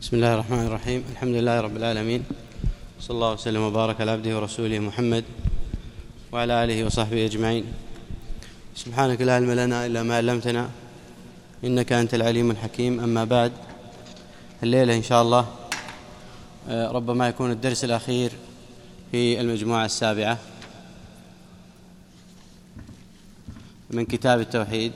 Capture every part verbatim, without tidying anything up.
بسم الله الرحمن الرحيم. الحمد لله رب العالمين، صلى الله وسلم وبارك على عبده ورسوله محمد وعلى آله وصحبه أجمعين. سبحانك لا علم لنا إلا ما علمتنا إنك أنت العليم الحكيم. أما بعد، الليلة إن شاء الله ربما يكون الدرس الأخير في المجموعة السابعة من كتاب التوحيد،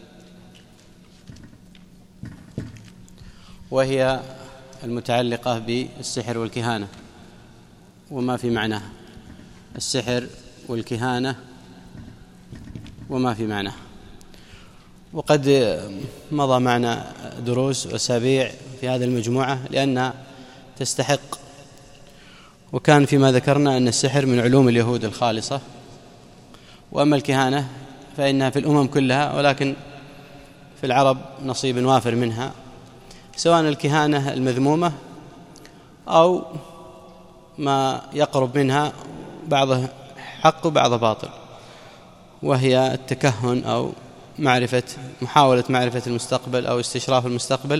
وهي المتعلقة بالسحر والكهانة وما في معناها. السحر والكهانة وما في معناها. وقد مضى معنا دروس وأسابيع في هذه المجموعة لأنها تستحق. وكان فيما ذكرنا أن السحر من علوم اليهود الخالصة، وأما الكهانة فإنها في الأمم كلها، ولكن في العرب نصيب وافر منها، سواء الكهانة المذمومة أو ما يقرب منها، بعضه حق وبعضه باطل، وهي التكهن أو معرفة محاولة معرفة المستقبل أو استشراف المستقبل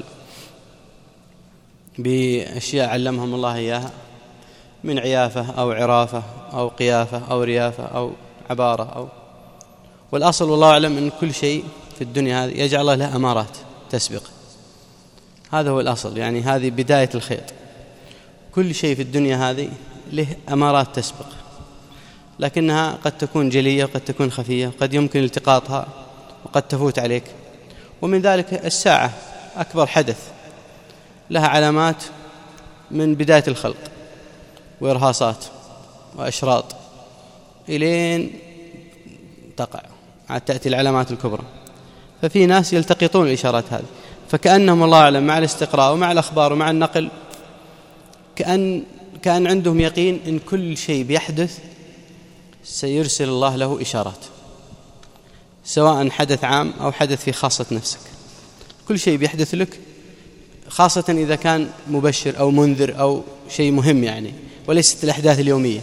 بأشياء علمهم الله إياها من عيافة أو عرافة أو قيافة أو ريافة أو عبارة أو والأصل والله أعلم أن كل شيء في الدنيا هذه يجعل الله له أمارات تسبق. هذا هو الأصل، يعني هذه بداية الخيط. كل شيء في الدنيا هذه له أمارات تسبق، لكنها قد تكون جلية وقد تكون خفية، وقد يمكن التقاطها وقد تفوت عليك. ومن ذلك الساعة، أكبر حدث، لها علامات من بداية الخلق وإرهاصات وأشراط إلين تقع، عاد تأتي العلامات الكبرى. ففي ناس يلتقطون الإشارات هذه، فكأنهم الله أعلم مع الاستقراء ومع الأخبار ومع النقل كأن كان عندهم يقين إن كل شيء بيحدث سيرسل الله له إشارات، سواء حدث عام أو حدث في خاصة نفسك. كل شيء بيحدث لك، خاصة إذا كان مبشر أو منذر أو شيء مهم يعني، وليست الأحداث اليومية،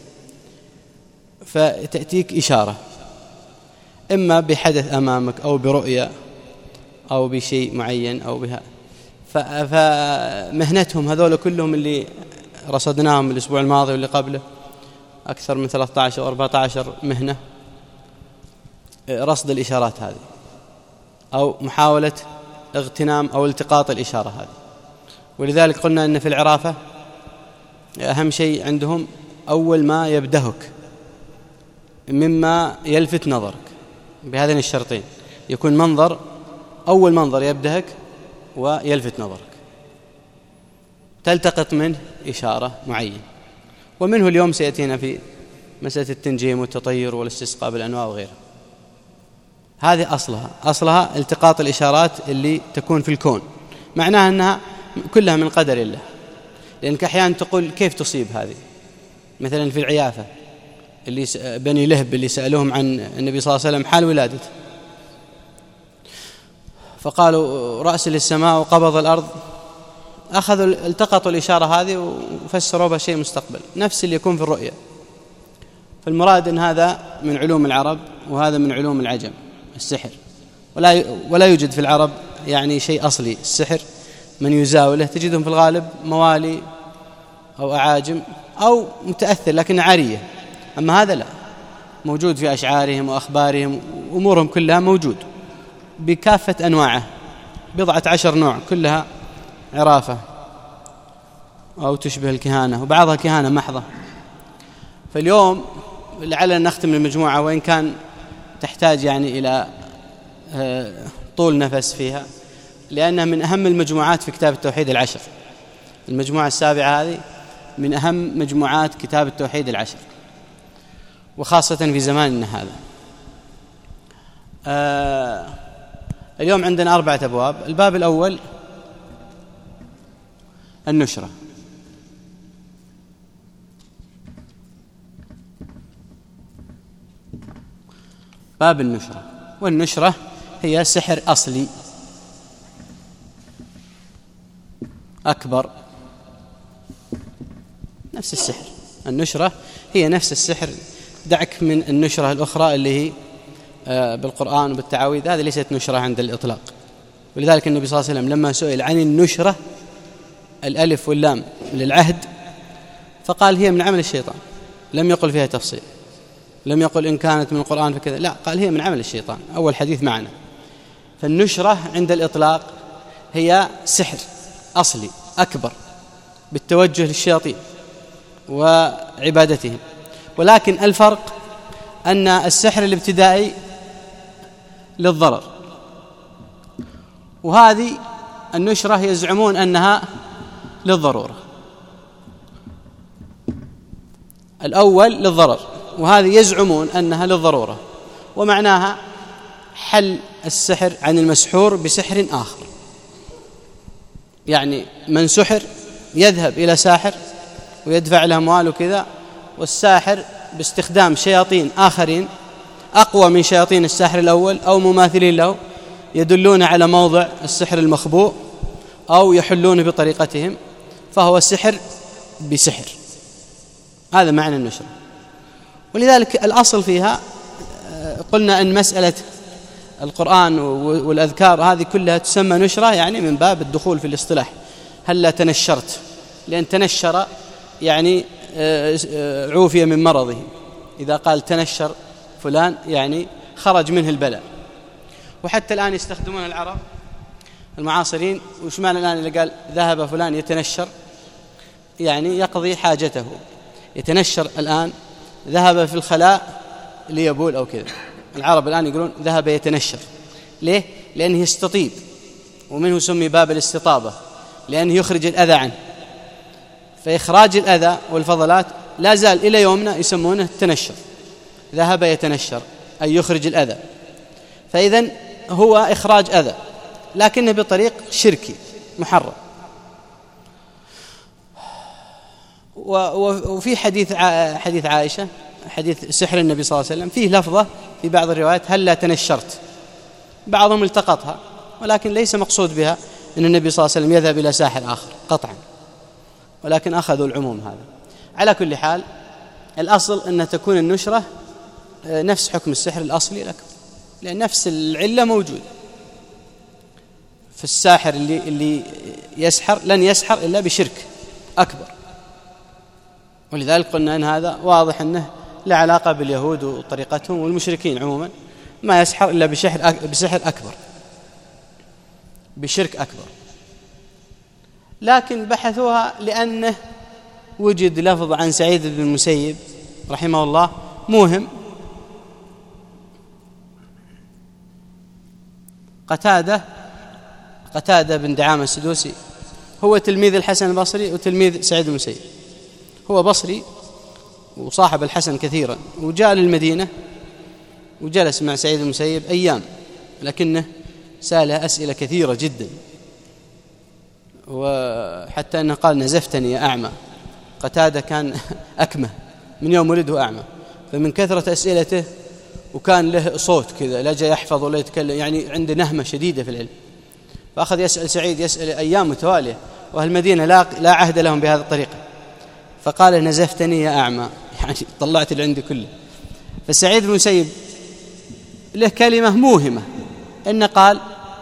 فتأتيك إشارة إما بحدث أمامك أو برؤية أو بشيء معين أو بها. فمهنتهم هذول كلهم اللي رصدناهم الأسبوع الماضي واللي قبله، أكثر من ثلاثة عشر أو أربعة عشر مهنة، رصد الإشارات هذه أو محاولة اغتنام أو التقاط الإشارة هذه. ولذلك قلنا أن في العرافة أهم شيء عندهم أول ما يبدهك مما يلفت نظرك، بهذين الشرطين، يكون منظر أول منظر يبدهك ويلفت نظرك، تلتقط منه إشارة معينة. ومنه اليوم سيأتينا في مسألة التنجيم والتطير والاستسقاء بالأنواع وغيرها. هذه أصلها أصلها التقاط الإشارات اللي تكون في الكون، معناها أنها كلها من قدر الله. لأنك أحيانا تقول كيف تصيب هذه؟ مثلا في العيافة اللي بني لهب اللي سألوهم عن النبي صلى الله عليه وسلم حال ولادته، فقالوا رأس للسماء وقبض الأرض، أخذوا التقطوا الإشارة هذه وفسروا بها شيء مستقبل، نفس اللي يكون في الرؤية. فالمراد أن هذا من علوم العرب وهذا من علوم العجم، السحر. ولا ولا يوجد في العرب يعني شيء أصلي. السحر من يزاوله تجدهم في الغالب موالي أو أعاجم أو متأثر لكن عارية. أما هذا لا، موجود في أشعارهم وأخبارهم، أمورهم كلها موجود بكافة أنواعه، بضعة عشر نوع، كلها عرافة أو تشبه الكهانة، وبعضها كهانة محضة. فاليوم لعلنا نختم المجموعة، وإن كان تحتاج يعني إلى طول نفس فيها، لأنها من أهم المجموعات في كتاب التوحيد العشر. المجموعة السابعة هذه من أهم مجموعات كتاب التوحيد العشر، وخاصة في زماننا هذا. آه اليوم عندنا أربعة أبواب. الباب الأول النشرة. باب النشرة. والنشرة هي سحر أصلي أكبر، نفس السحر. النشرة هي نفس السحر، دعك من النشرة الأخرى اللي هي بالقرآن وبالتعاويذ، هذه ليست نشرة عند الإطلاق. ولذلك النبي صلى الله عليه وسلم لما سئل عن النشرة الألف واللام للعهد فقال هي من عمل الشيطان، لم يقل فيها تفصيل، لم يقل إن كانت من القرآن فكذا، لا، قال هي من عمل الشيطان. أول حديث معنا. فالنشرة عند الإطلاق هي سحر أصلي أكبر بالتوجه للشياطين وعبادتهم، ولكن الفرق أن السحر الابتدائي للضرر، وهذه النشرة يزعمون أنها للضرورة. الأول للضرر وهذه يزعمون أنها للضرورة، ومعناها حل السحر عن المسحور بسحر آخر. يعني من سحر يذهب إلى ساحر ويدفع له أموال وكذا، والساحر باستخدام شياطين آخرين أقوى من شياطين الساحر الأول أو مماثلين له يدلون على موضع السحر المخبوء أو يحلونه بطريقتهم، فهو سحر بسحر. هذا معنى النشرة. ولذلك الأصل فيها قلنا أن مسألة القرآن والأذكار هذه كلها تسمى نشرة، يعني من باب الدخول في الاصطلاح. هلا تنشرت، لأن تنشر يعني عوفي من مرضه. إذا قال تنشر فلان يعني خرج منه البلاء. وحتى الآن يستخدمون العرب المعاصرين، وش معنى الآن اللي قال ذهب فلان يتنشر؟ يعني يقضي حاجته. يتنشر الآن ذهب في الخلاء ليبول أو كذا. العرب الآن يقولون ذهب يتنشر. ليه؟ لأنه يستطيب، ومنه سمي باب الاستطابة، لأنه يخرج الأذى عنه. فإخراج الأذى والفضلات لا زال إلى يومنا يسمونه التنشر. ذهب يتنشر أي يخرج الأذى. فإذن هو إخراج أذى، لكنه بطريق شركي محرم. وفي حديث حديث عائشة، حديث سحر النبي صلى الله عليه وسلم، فيه لفظة في بعض الروايات هل لا تنشرت. بعضهم التقطها، ولكن ليس مقصود بها أن النبي صلى الله عليه وسلم يذهب إلى ساحر آخر قطعا، ولكن أخذوا العموم هذا. على كل حال الأصل أن تكون النشرة نفس حكم السحر الأصلي لك، لأن نفس العلة موجود. فالساحر اللي, اللي يسحر لن يسحر إلا بشرك أكبر، ولذلك قلنا أن هذا واضح أنه لا علاقة باليهود وطريقتهم والمشركين عموما، ما يسحر إلا بسحر بسحر أكبر، بشرك أكبر. لكن بحثوها لأنه وجد لفظ عن سعيد بن المسيب رحمه الله موهم. قتادة قتادة بن دعامة السدوسي هو تلميذ الحسن البصري وتلميذ سعيد بن المسيب. هو بصري وصاحب الحسن كثيرا، وجاء للمدينة وجلس مع سعيد بن المسيب أيام، لكنه سأله أسئلة كثيرة جدا، وحتى أنه قال نزفتني يا أعمى. قتادة كان أكمه من يوم ولده أعمى، فمن كثرة أسئلته وكان له صوت كذا لا جاء يحفظ ولا يتكلم، يعني عنده نهمة شديدة في العلم. فأخذ يسأل سعيد، يسأل أيام متوالية، وأهل المدينة لا, لا عهد لهم بهذه الطريقة. فقال نزفتني يا أعمى، يعني طلعت اللي عندي كله. فسعيد بن المسيب له كلمة موهمة، إنه قال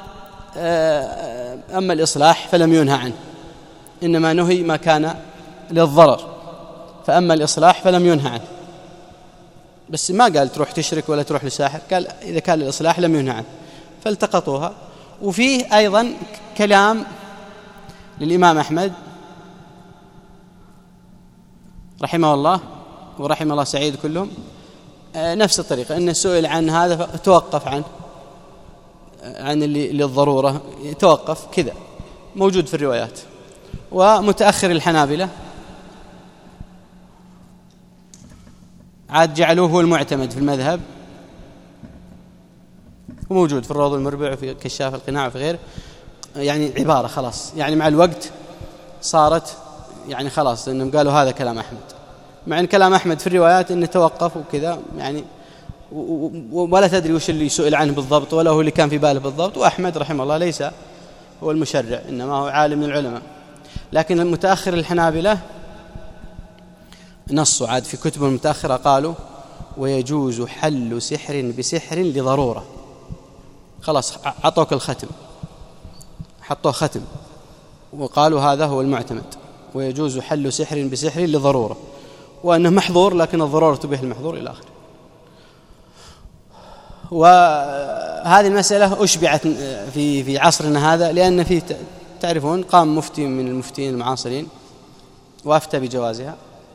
أما الإصلاح فلم ينهى عنه، إنما نهي ما كان للضرر، فأما الإصلاح فلم ينهى عنه. بس ما قال تروح تشرك ولا تروح لساحر، قال إذا كان الإصلاح لم ينهى عنه. فالتقطوها. وفيه أيضا كلام للإمام أحمد رحمه الله ورحمه الله سعيد كلهم نفس الطريقة، أنه سئل عن هذا فتوقف عنه، عن اللي للضرورة يتوقف كذا، موجود في الروايات. ومتأخر الحنابلة عاد جعلوه هو المعتمد في المذهب، وموجود في الروض المربع وفي كشاف القناع وفي غيره. يعني عبارة خلاص، يعني مع الوقت صارت يعني خلاص إنهم قالوا هذا كلام أحمد، مع أن كلام أحمد في الروايات إنه توقف وكذا، يعني ولا تدري وش اللي سئل عنه بالضبط ولا هو اللي كان في باله بالضبط. وأحمد رحمه الله ليس هو المشرع، إنما هو عالم من العلماء. لكن المتأخر الحنابلة نصوا عاد في كتب المتأخرة قالوا ويجوز حل سحر بسحر لضرورة. خلاص عطوك الختم، حطوه ختم وقالوا هذا هو المعتمد، ويجوز حل سحر بسحر لضرورة، وأنه محظور لكن الضرورة تبيح المحظور إلى آخره. وهذه المسألة أشبعت في في عصرنا هذا، لأن في تعرفون قام مفتي من المفتين المعاصرين وأفتى بجوازها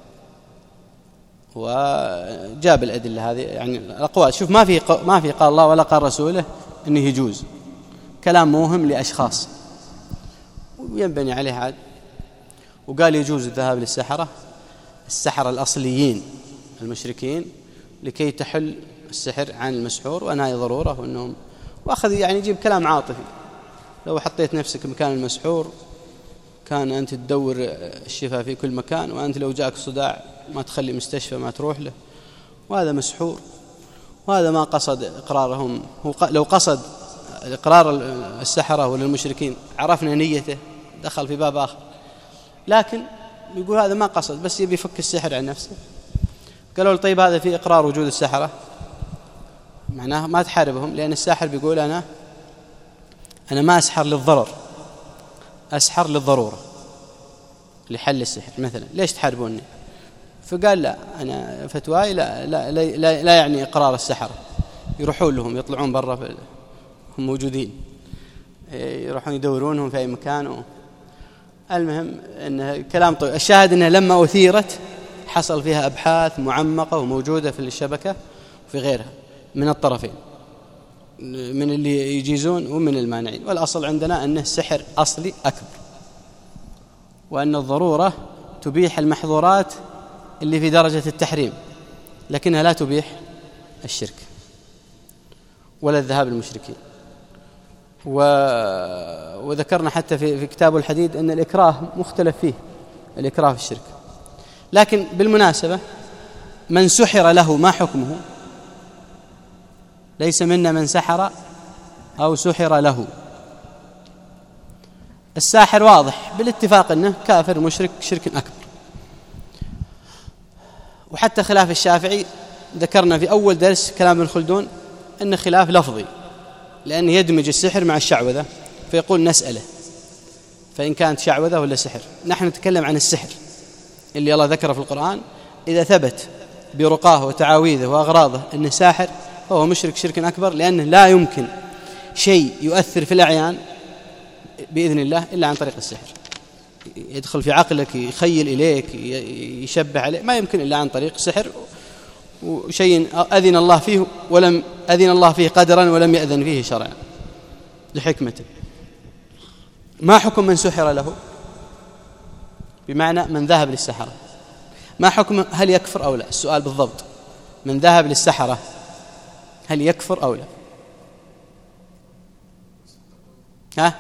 وجاب الأدلة هذه، يعني الأقوال. شوف ما في ما في قال الله ولا قال رسوله إنه يجوز، كلام موهم لأشخاص وينبني عليه عاد. وقال يجوز الذهاب للسحرة، السحرة الأصليين المشركين، لكي تحل السحر عن المسحور، وأنها هي ضرورة، وأنهم وأخذ يعني يجيب كلام عاطفي. لو حطيت نفسك مكان المسحور كان أنت تدور الشفاء في كل مكان، وأنت لو جاءك صداع ما تخلي مستشفى ما تروح له، وهذا مسحور. وهذا ما قصد إقرارهم. هو لو قصد إقرار السحرة ولا المشركين عرفنا نيته، دخل في باب آخر. لكن يقول هذا ما قصد، بس يبي يفك السحر عن نفسه. قالوا طيب هذا في إقرار وجود السحرة، معناه ما تحاربهم، لأن الساحر بيقول أنا أنا ما أسحر للضرر، أسحر للضرورة لحل السحر مثلا، ليش تحاربوني؟ فقال لا، أنا فتواي لا, لا, لا, لا, لا يعني إقرار السحرة، يروحون لهم يطلعون برا، هم موجودين، يروحون يدورونهم في أي مكان. المهم أن كلام طويل. الشاهد أنها لما أثيرت حصل فيها أبحاث معمقة وموجودة في الشبكة وفي غيرها من الطرفين، من اللي يجيزون ومن المانعين. والأصل عندنا أنه السحر أصلي أكبر، وأن الضرورة تبيح المحظورات اللي في درجة التحريم، لكنها لا تبيح الشرك ولا الذهاب للمشركين. و... وذكرنا حتى في, في كتاب الحديد أن الإكراه مختلف فيه، الإكراه في الشرك. لكن بالمناسبة من سحر له ما حكمه؟ ليس منا من سحر أو سحر له. الساحر واضح بالاتفاق أنه كافر مشرك شرك أكبر. وحتى خلاف الشافعي ذكرنا في أول درس كلام ابن خلدون أن خلاف لفظي، لأن يدمج السحر مع الشعوذة، فيقول نسأله فإن كانت شعوذة ولا سحر. نحن نتكلم عن السحر اللي الله ذكره في القرآن، إذا ثبت برقاه وتعاويذه وأغراضه أنه ساحر فهو مشرك شرك أكبر، لأنه لا يمكن شيء يؤثر في الأعيان بإذن الله إلا عن طريق السحر. يدخل في عقلك، يخيل إليك، يشبه عليه، ما يمكن إلا عن طريق السحر، وشيء أذن الله فيه ولم أذن الله فيه قدرا ولم يأذن فيه شرعا لحكمته. ما حكم من سحر له؟ بمعنى من ذهب للسحرة. ما حكم؟ هل يكفر أو لا؟ السؤال بالضبط، من ذهب للسحرة هل يكفر أو لا؟ ها؟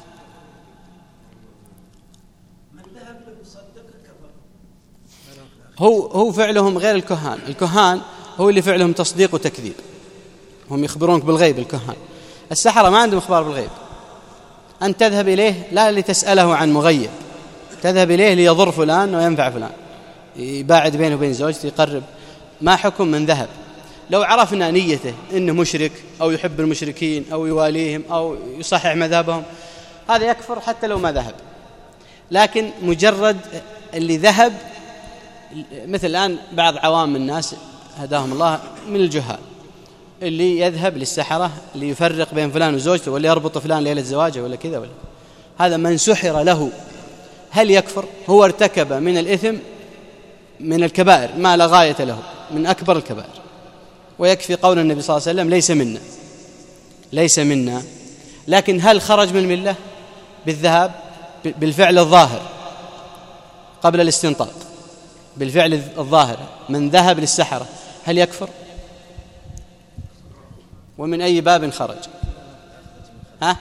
هو هو فعلهم غير الكهان. الكهان هو اللي فعلهم تصديق وتكذيب، هم يخبرونك بالغيب. الكهان السحرة ما عندهم إخبار بالغيب. أن تذهب إليه لا لتسأله عن مغيب، تذهب إليه ليضر فلان وينفع فلان، يباعد بينه وبين زوجته، يقرب. ما حكم من ذهب؟ لو عرفنا نيته إنه مشرك أو يحب المشركين أو يواليهم أو يصحح مذهبهم، هذا يكفر حتى لو ما ذهب. لكن مجرد اللي ذهب، مثل الآن بعض عوام الناس هداهم الله من الجهال اللي يذهب للسحرة اللي يفرق بين فلان وزوجته، ولا يربط فلان ليلة زواجه ولا كذا ولا، هذا من سحر له هل يكفر؟ هو ارتكب من الإثم من الكبائر ما لا غاية له، من أكبر الكبائر. ويكفي قول النبي صلى الله عليه وسلم ليس منا، ليس منا. لكن هل خرج من الملة بالذهاب بالفعل الظاهر قبل الاستنطاق، بالفعل الظاهر من ذهب للسحرة هل يكفر؟ ومن أي باب خرج؟ ها؟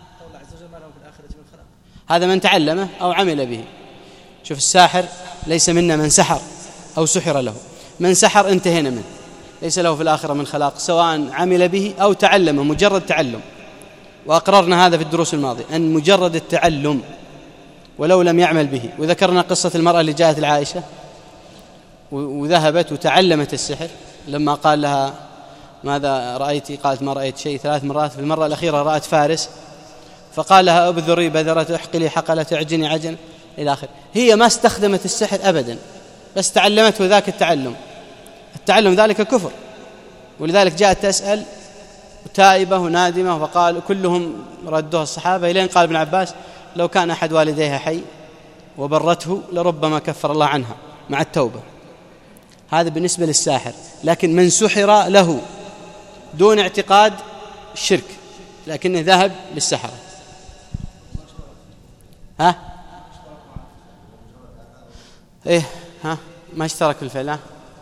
هذا من تعلمه أو عمل به. شوف الساحر ليس منا من سحر أو سحر له. من سحر انتهينا منه، ليس له في الآخرة من خلاق، سواء عمل به أو تعلم، مجرد تعلم. وأقررنا هذا في الدروس الماضية أن مجرد التعلم ولو لم يعمل به. وذكرنا قصة المرأة اللي جاءت العائشة وذهبت وتعلمت السحر، لما قال لها ماذا رأيتي؟ قالت ما رأيت شيء ثلاث مرات، في المرة الأخيرة رأت فارس، فقال لها أبذري بذرة، احقلي حقلة، اعجني عجن، إلى آخر. هي ما استخدمت السحر أبدا، بس تعلمته ذاك التعلم. التعلم ذلك كفر، ولذلك جاءت تسأل تائبة ونادمة، فقال كلهم ردوها الصحابة، إلين قال ابن عباس لو كان أحد والديها حي وبرته لربما كفر الله عنها مع التوبة. هذا بالنسبة للساحر. لكن من سحر له دون اعتقاد الشرك لكنه ذهب للسحرة، ها إيه ها ما اشترك في الفعل،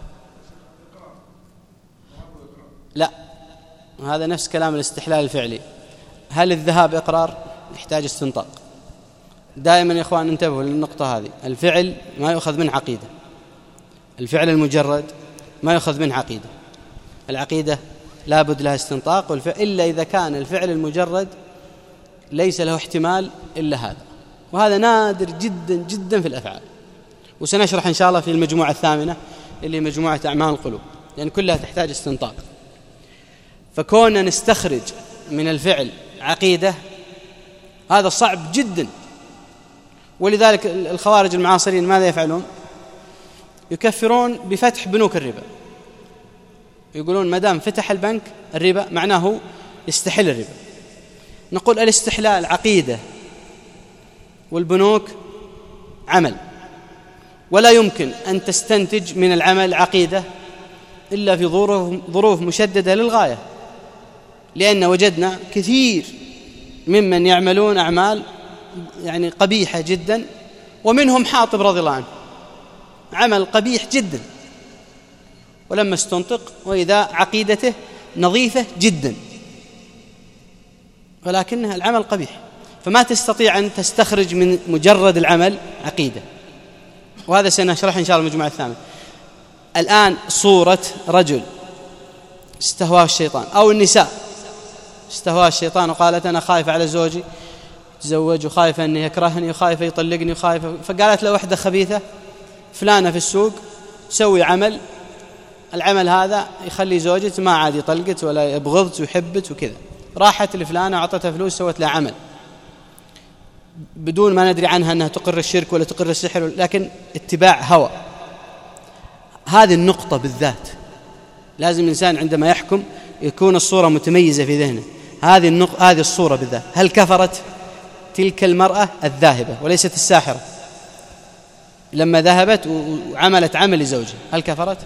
لا، هذا نفس كلام الاستحلال الفعلي. هل الذهاب إقرار؟ يحتاج استنطاق. دائما يا إخوان انتبهوا للنقطة هذه، الفعل ما يؤخذ منه عقيدة، الفعل المجرد ما يؤخذ منه عقيدة. العقيدة لا بد لها استنطاق، والفعل إلا إذا كان الفعل المجرد ليس له احتمال إلا هذا، وهذا نادر جدا جدا في الأفعال. وسنشرح إن شاء الله في المجموعة الثامنة اللي مجموعة أعمال القلوب، لأن يعني كلها تحتاج استنطاق. فكوننا نستخرج من الفعل عقيدة هذا صعب جدا. ولذلك الخوارج المعاصرين ماذا يفعلون؟ يكفرون بفتح بنوك الربا، يقولون ما دام فتح البنك الربا معناه يستحل الربا. نقول الاستحلال عقيدة والبنوك عمل، ولا يمكن أن تستنتج من العمل عقيدة إلا في ظروف مشددة للغاية، لأن وجدنا كثير ممن يعملون أعمال يعني قبيحة جدا، ومنهم حاطب رضي الله عنه عمل قبيح جدا، ولما استنطق وإذا عقيدته نظيفة جدا، ولكنها العمل قبيح. فما تستطيع أن تستخرج من مجرد العمل عقيدة، وهذا سنشرح إن شاء الله المجموعة الثامنة. الآن صورة رجل استهواه الشيطان، أو النساء استهواه الشيطان وقالت أنا خايفة على زوجي تزوج، وخايفة أنه يكرهني، وخايفة يطلقني، وخايفة، فقالت له وحدة خبيثة فلانة في السوق سوي عمل، العمل هذا يخلي زوجك ما عاد يطلقت ولا يبغضت ويحبت وكذا. راحت لفلانة وعطتها فلوس سوت لها عمل بدون ما ندري عنها أنها تقر الشرك ولا تقر السحر، لكن اتباع هوى. هذه النقطة بالذات لازم الإنسان عندما يحكم يكون الصورة متميزة في ذهنه. هذه النقطة، هذه الصورة بالذات. هل كفرت تلك المرأة الذاهبة وليست الساحرة لما ذهبت وعملت عمل لزوجها؟ هل كفرت؟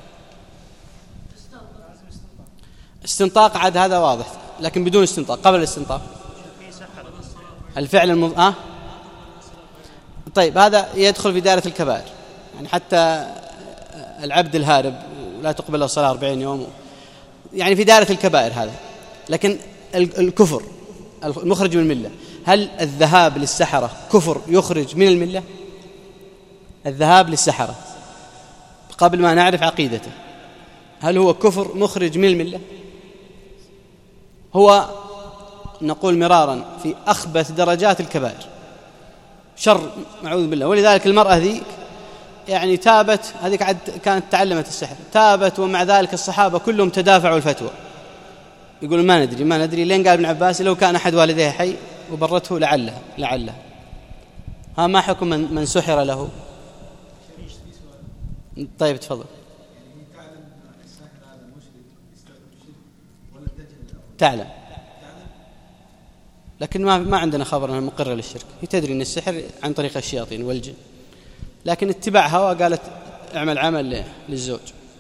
استنطاق عاد هذا واضح، لكن بدون استنطاق. قبل الاستنطاق الفعل المض... آه؟ طيب هذا يدخل في دائرة الكبائر، يعني حتى العبد الهارب لا تقبل له الصلاة أربعين يوم، يعني في دائرة الكبائر هذا. لكن الكفر المخرج من الملة، هل الذهاب للسحرة كفر يخرج من الملة؟ الذهاب للسحرة قبل ما نعرف عقيدته هل هو كفر مخرج من الملة؟ هو نقول مرارا في أخبث درجات الكبائر، شر معوذ بالله. ولذلك المرأة ذي يعني تابت، هذيك عد كانت تعلمت السحر، تابت، ومع ذلك الصحابة كلهم تدافعوا الفتوى، يقولون ما ندري ما ندري، لين قال ابن عباس لو كان أحد والديه حي وبرته لعله لعله. ها ما حكم من, من سحر له؟ طيب تفضل. تعلم، لكن ما ما عندنا خبر أنها مقرة للشرك. هي تدري أن السحر عن طريق الشياطين والجن، لكن اتباع هوى قالت اعمل عمل للزوج.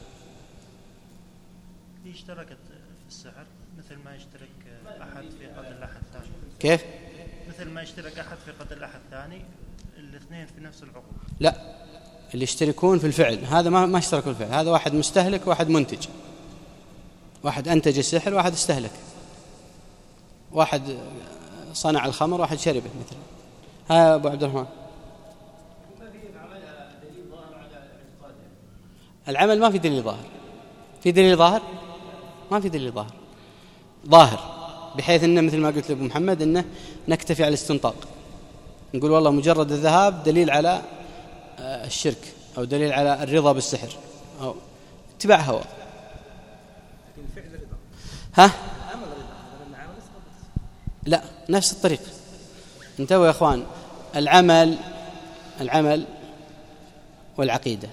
هي اشتركت في السحر مثل ما يشترك أحد في قتل أحد ثاني. كيف؟ مثل ما يشترك أحد في قتل أحد ثاني، الاثنين في نفس العقوبة. لا، اللي يشتركون في الفعل هذا ما ما اشتركوا في الفعل، هذا واحد مستهلك وواحد منتج، واحد أنتج السحر واحد استهلك، واحد صنع الخمر واحد شربه مثلا. ها أبو عبد الرحمن، العمل ما في دليل ظاهر. في دليل ظاهر؟ ما في دليل ظاهر ظاهر بحيث أنه مثل ما قلت لأبو محمد أنه نكتفي على الاستنطاق، نقول والله مجرد الذهاب دليل على الشرك أو دليل على الرضا بالسحر أو اتباع هوى. ها؟ لا، نفس الطريق. انتبهوا يا إخوان، العمل العمل والعقيدة،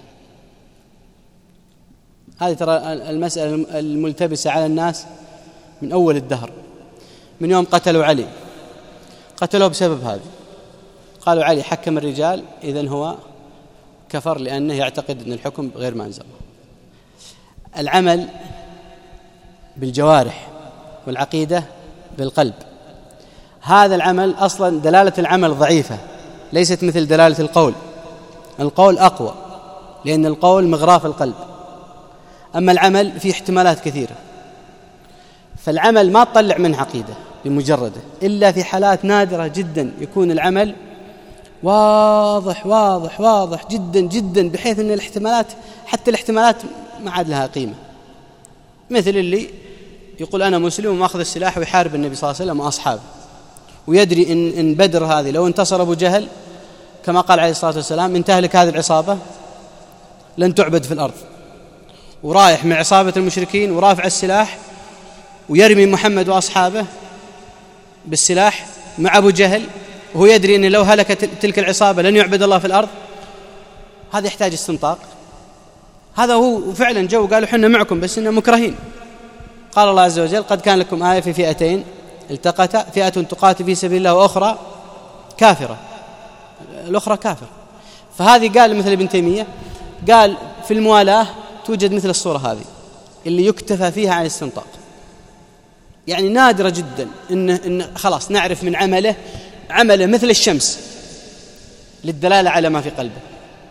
هذه ترى المسألة الملتبسة على الناس من أول الدهر، من يوم قتلوا علي قتلوه بسبب هذا، قالوا علي حكم الرجال إذن هو كفر لأنه يعتقد أن الحكم غير ما أنزل. العمل بالجوارح والعقيدة بالقلب، هذا العمل أصلا دلالة العمل ضعيفة، ليست مثل دلالة القول. القول أقوى لأن القول مغراف القلب، أما العمل فيه احتمالات كثيرة، فالعمل ما تطلع منه عقيدة بمجرده إلا في حالات نادرة جدا، يكون العمل واضح واضح واضح جدا جدا بحيث أن الاحتمالات حتى الاحتمالات ما عاد لها قيمة، مثل اللي يقول أنا مسلم وماخذ السلاح ويحارب النبي صلى الله عليه وسلم وأصحابه، ويدري إن, إن بدر هذه لو انتصر أبو جهل كما قال عليه الصلاة والسلام إن تهلك هذه العصابة لن تعبد في الأرض، ورايح مع عصابة المشركين ورافع السلاح ويرمي محمد وأصحابه بالسلاح مع أبو جهل، وهو يدري أن لو هلكت تلك العصابة لن يعبد الله في الأرض. هذا يحتاج استنطاق. هذا هو فعلا جو قالوا حنا معكم بس إننا مكرهين. قال الله عز وجل قد كان لكم آية في فئتين التقتا، فئة تقاتل في سبيل الله وأخرى كافرة، الأخرى كافر. فهذه قال مثل ابن تيمية قال في الموالاة توجد مثل الصورة هذه اللي يكتفى فيها عن الاستنطاق، يعني نادرة جدا إن, إن خلاص نعرف من عمله عمله مثل الشمس للدلالة على ما في قلبه،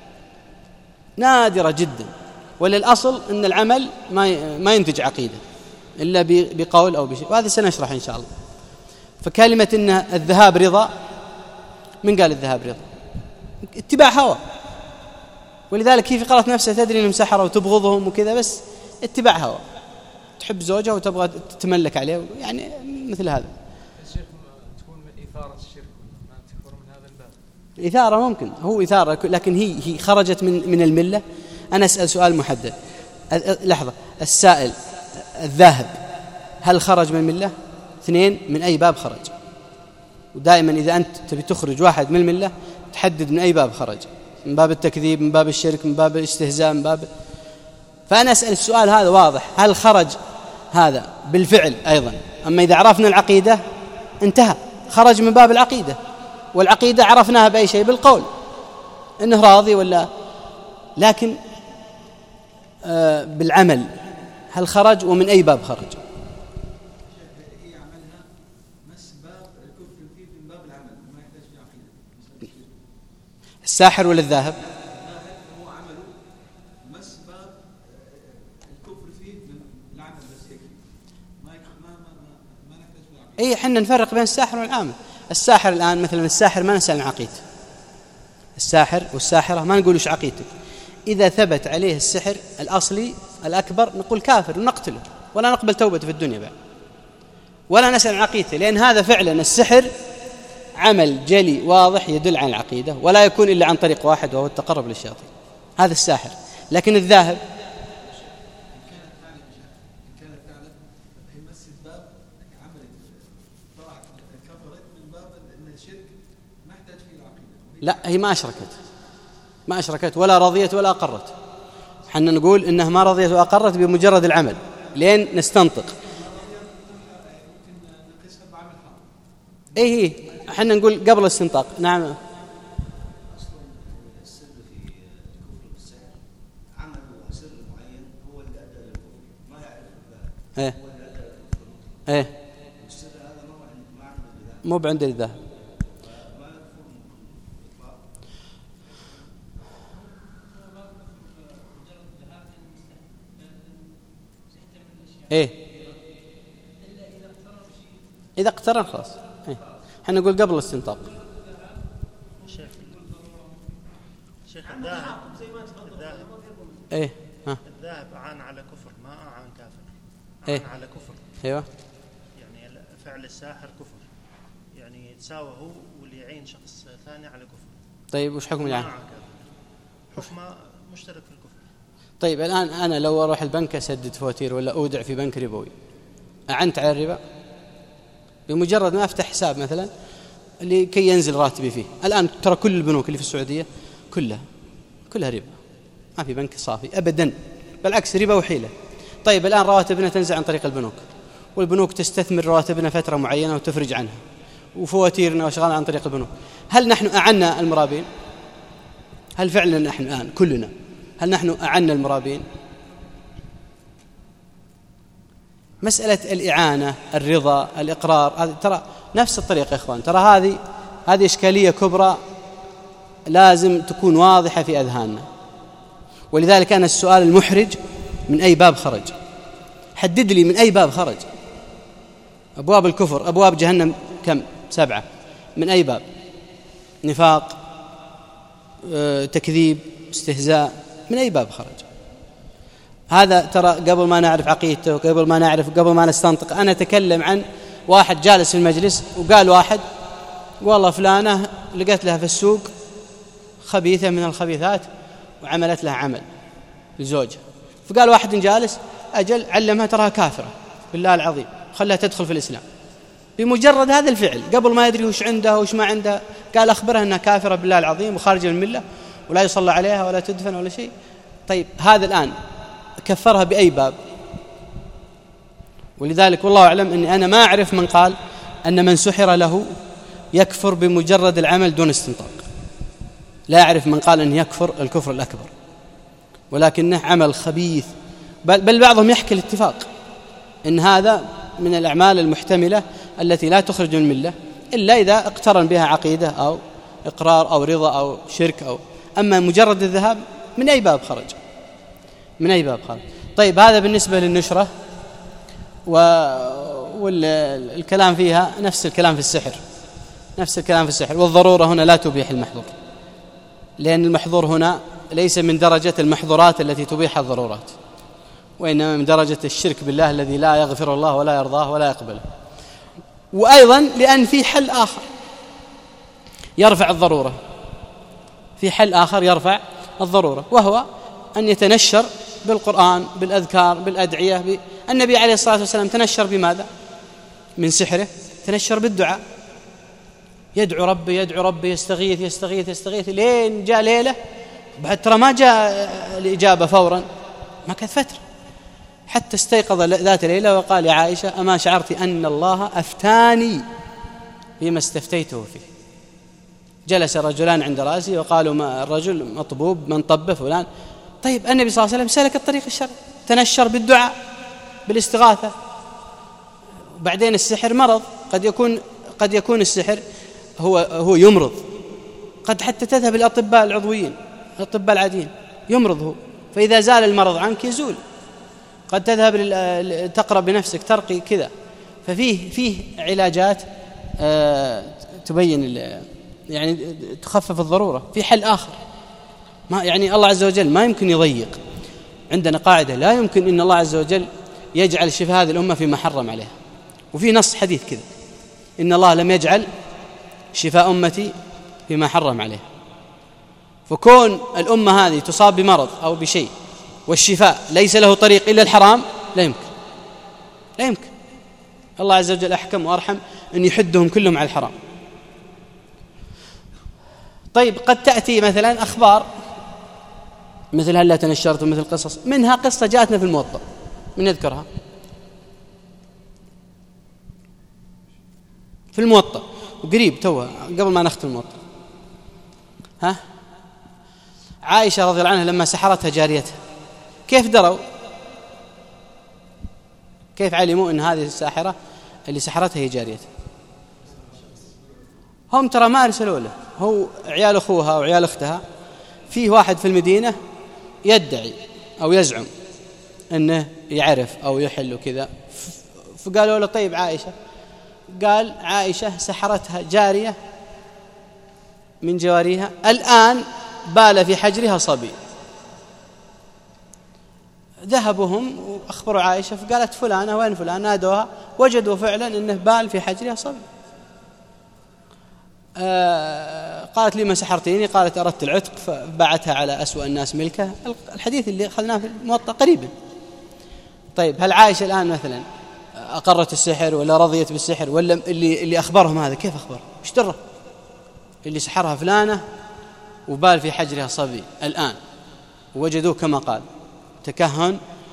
نادرة جدا. وللأصل أن العمل ما ما ينتج عقيدة إلا بقول أو بشيء، وهذا سنشرح إن شاء الله. فكلمة إن الذهاب رضا، من قال الذهاب رضا؟ اتباع هوى، ولذلك هي في قالت نفسها تدري أنهم سحروا وتبغضهم وكذا، بس اتباع هوى، تحب زوجها وتبغى تتملك عليه، يعني مثل هذا. الشيخ تكون إثارة الشرك ما تكفر من هذا الباب؟ إثارة ممكن، هو إثارة، لكن هي هي خرجت من من الملة. أنا أسأل سؤال محدد، لحظة، السائل الذاهب هل خرج من الملة؟ اثنين، من أي باب خرج؟ ودائما إذا أنت تبي تخرج واحد من الملة تحدد من أي باب خرج، من باب التكذيب، من باب الشرك، من باب الاستهزاء، من باب. فأنا أسأل السؤال هذا واضح، هل خرج هذا بالفعل أيضا؟ أما إذا عرفنا العقيدة انتهى، خرج من باب العقيدة، والعقيدة عرفناها بأي شيء؟ بالقول إنه راضي ولا. لكن آه بالعمل هل خرج ومن أي باب خرج؟ الساحر ولا الذاهب؟ هو عمله مس باب الكفر فيه من العمل بس هيك، ما ما ما ما نحتاج بالعقيدة. اي احنا نفرق بين الساحر والعامل. الساحر الآن مثلا الساحر ما نسأل عن عقيدته، الساحر والساحرة ما نقول وش عقيدتك، إذا ثبت عليه السحر الأصلي الأكبر نقول كافر ونقتله ولا نقبل توبته في الدنيا بعد، ولا نسأل عن عقيدته، لأن هذا فعلا السحر عمل جلي واضح يدل عن العقيدة، ولا يكون إلا عن طريق واحد وهو التقرب للشياطين، هذا الساحر. لكن الذاهب لا، هي ما أشركت ما أشركت ولا رضيت ولا أقرت. حنا نقول إنها ما رضيت وأقرت بمجرد العمل، لين نستنطق. إيه إيه حنا نقول قبل الاستنطاق. نعم. أصلا السر في الكفر بالسحر عمل سر معين هو اللي أدى للكفر، ما يعرف الذهب إيه هو اللي أدى للكفر. إيه والسر هذا ما ما عند الذهب، مو بعند الذهب. إيه إذا اقترن خلاص. إيه احنا نقول قبل الاستنطاق. شيخ شيخ الذاهب الذاهب إيه ها الذاهب أعان على كفر ما أعان كافر، إيه أعان على كفر. أيوة، يعني فعل الساحر كفر، يعني يتساوى هو واللي يعين شخص ثاني على كفر. طيب وش حكم الآن؟ حكمه مشترك في الكفر. طيب الآن أنا لو أروح البنك أسدد فواتير ولا أودع في بنك ربوي، أعنت على الربا؟ بمجرد ما أفتح حساب مثلا لكي ينزل راتبي فيه. الآن ترى كل البنوك اللي في السعودية كلها كلها ربا، ما في بنك صافي أبدا، بالعكس ربا وحيلة. طيب الآن رواتبنا تنزل عن طريق البنوك، والبنوك تستثمر رواتبنا فترة معينة وتفرج عنها، وفواتيرنا وشغالنا عن طريق البنوك. هل نحن أعنا المرابين؟ هل فعلا نحن الآن كلنا هل نحن أعنا المرابين؟ مسألة الإعانة، الرضا، الإقرار، هذه ترى نفس الطريقة يا إخوان. ترى هذه هذه إشكالية كبرى لازم تكون واضحة في أذهاننا. ولذلك كان السؤال المحرج: من أي باب خرج؟ حدد لي من أي باب خرج. أبواب الكفر، أبواب جهنم كم؟ سبعة. من أي باب؟ نفاق، أه، تكذيب، استهزاء، من أي باب خرج؟ هذا ترى قبل ما نعرف عقيدته، قبل ما نعرف، قبل ما نستنطق. أنا أتكلم عن واحد جالس في المجلس وقال واحد: والله فلانة لقيت لها في السوق خبيثة من الخبيثات وعملت لها عمل لزوجها. فقال واحد جالس: أجل علمها تراها كافرة بالله العظيم، خلها تدخل في الإسلام. بمجرد هذا الفعل قبل ما يدري وش عندها وش ما عندها، قال أخبرها أنها كافرة بالله العظيم وخارجة من الملة ولا يصلى عليها ولا تدفن ولا شيء. طيب هذا الآن كفرها بأي باب؟ ولذلك والله أعلم أني أنا ما أعرف من قال أن من سحر له يكفر بمجرد العمل دون استنطاق. لا أعرف من قال أن يكفر الكفر الأكبر، ولكنه عمل خبيث. بل, بل بعضهم يحكي الاتفاق أن هذا من الأعمال المحتملة التي لا تخرج من الملة إلا إذا اقترن بها عقيدة أو إقرار أو رضا أو شرك. أو أما مجرد الذهاب من أي باب خرج؟ من أي باب خرج؟ طيب هذا بالنسبة للنشرة، والكلام فيها نفس الكلام في السحر، نفس الكلام في السحر. والضرورة هنا لا تبيح المحظور، لأن المحظور هنا ليس من درجة المحظورات التي تبيح الضرورات، وإنما من درجة الشرك بالله الذي لا يغفر الله ولا يرضاه ولا يقبله. وأيضا لأن في حل آخر يرفع الضرورة، في حل آخر يرفع الضرورة، وهو أن يتنشر بالقرآن، بالأذكار، بالأدعية. ب... النبي عليه الصلاة والسلام تنشر بماذا؟ من سحره تنشر بالدعاء، يدعو ربي يدعو ربي يستغيث يستغيث يستغيث لين جاء ليلة، بعد ترى ما جاء الإجابة فورا، ما كانت فترة، حتى استيقظ ذات ليلة وقال: يا عائشة أما شعرت أن الله أفتاني بما استفتيته فيه؟ جلس رجلان عند رأسي وقالوا: ما الرجل مطبوب من طب فلان. طيب النبي صلى الله عليه وسلم سلك الطريق الشرعي، تنشر بالدعاء بالاستغاثة. وبعدين السحر مرض، قد يكون قد يكون السحر هو هو يمرض، قد حتى تذهب الأطباء العضويين الأطباء العاديين يمرض هو، فإذا زال المرض عنك يزول. قد تذهب تقرأ بنفسك ترقي كذا. ففيه فيه علاجات تبين يعني تخفف الضرورة. في حل آخر، ما يعني الله عز وجل ما يمكن يضيق. عندنا قاعدة: لا يمكن إن الله عز وجل يجعل شفاء هذه الأمة فيما حرم عليها. وفي نص حديث كذا: إن الله لم يجعل شفاء أمتي فيما حرم عليها. فكون الأمة هذه تصاب بمرض أو بشيء والشفاء ليس له طريق إلا الحرام، لا يمكن لا يمكن. الله عز وجل أحكم وأرحم أن يحدهم كلهم على الحرام. طيب قد تأتي مثلا أخبار مثل هل لا تنشرت، مثل قصص، منها قصة جاءتنا في الموطأ، من يذكرها؟ في الموطأ وقريب توه قبل ما نختم الموطأ. ها عائشة رضي الله عنها لما سحرتها جاريتها، كيف دروا؟ كيف علموا أن هذه الساحرة اللي سحرتها هي جاريتها؟ هم ترى ما أرسلوا له، هو عيال أخوها وعيال أختها، فيه واحد في المدينة يدعي أو يزعم أنه يعرف أو يحل وكذا. فقالوا له: طيب عائشة؟ قال: عائشة سحرتها جارية من جواريها، الآن بال في حجرها صبي. ذهبوا هم وأخبروا عائشة، فقالت: فلانة وين فلان؟ نادوها وجدوا فعلا أنه بال في حجرها صبي. آه قالت: لي ما سحرتيني؟ قالت: أردت العتق، فبعتها على أسوأ الناس ملكة. الحديث اللي أخذناه في الموطأ قريبا. طيب هل عائشة الآن مثلا أقرت السحر ولا رضيت بالسحر؟ ولا اللي اللي أخبرهم هذا كيف أخبر؟ وش دره؟ اللي سحرها فلانة وبال في حجرها صبي الآن وجدوه كما قال تكهن،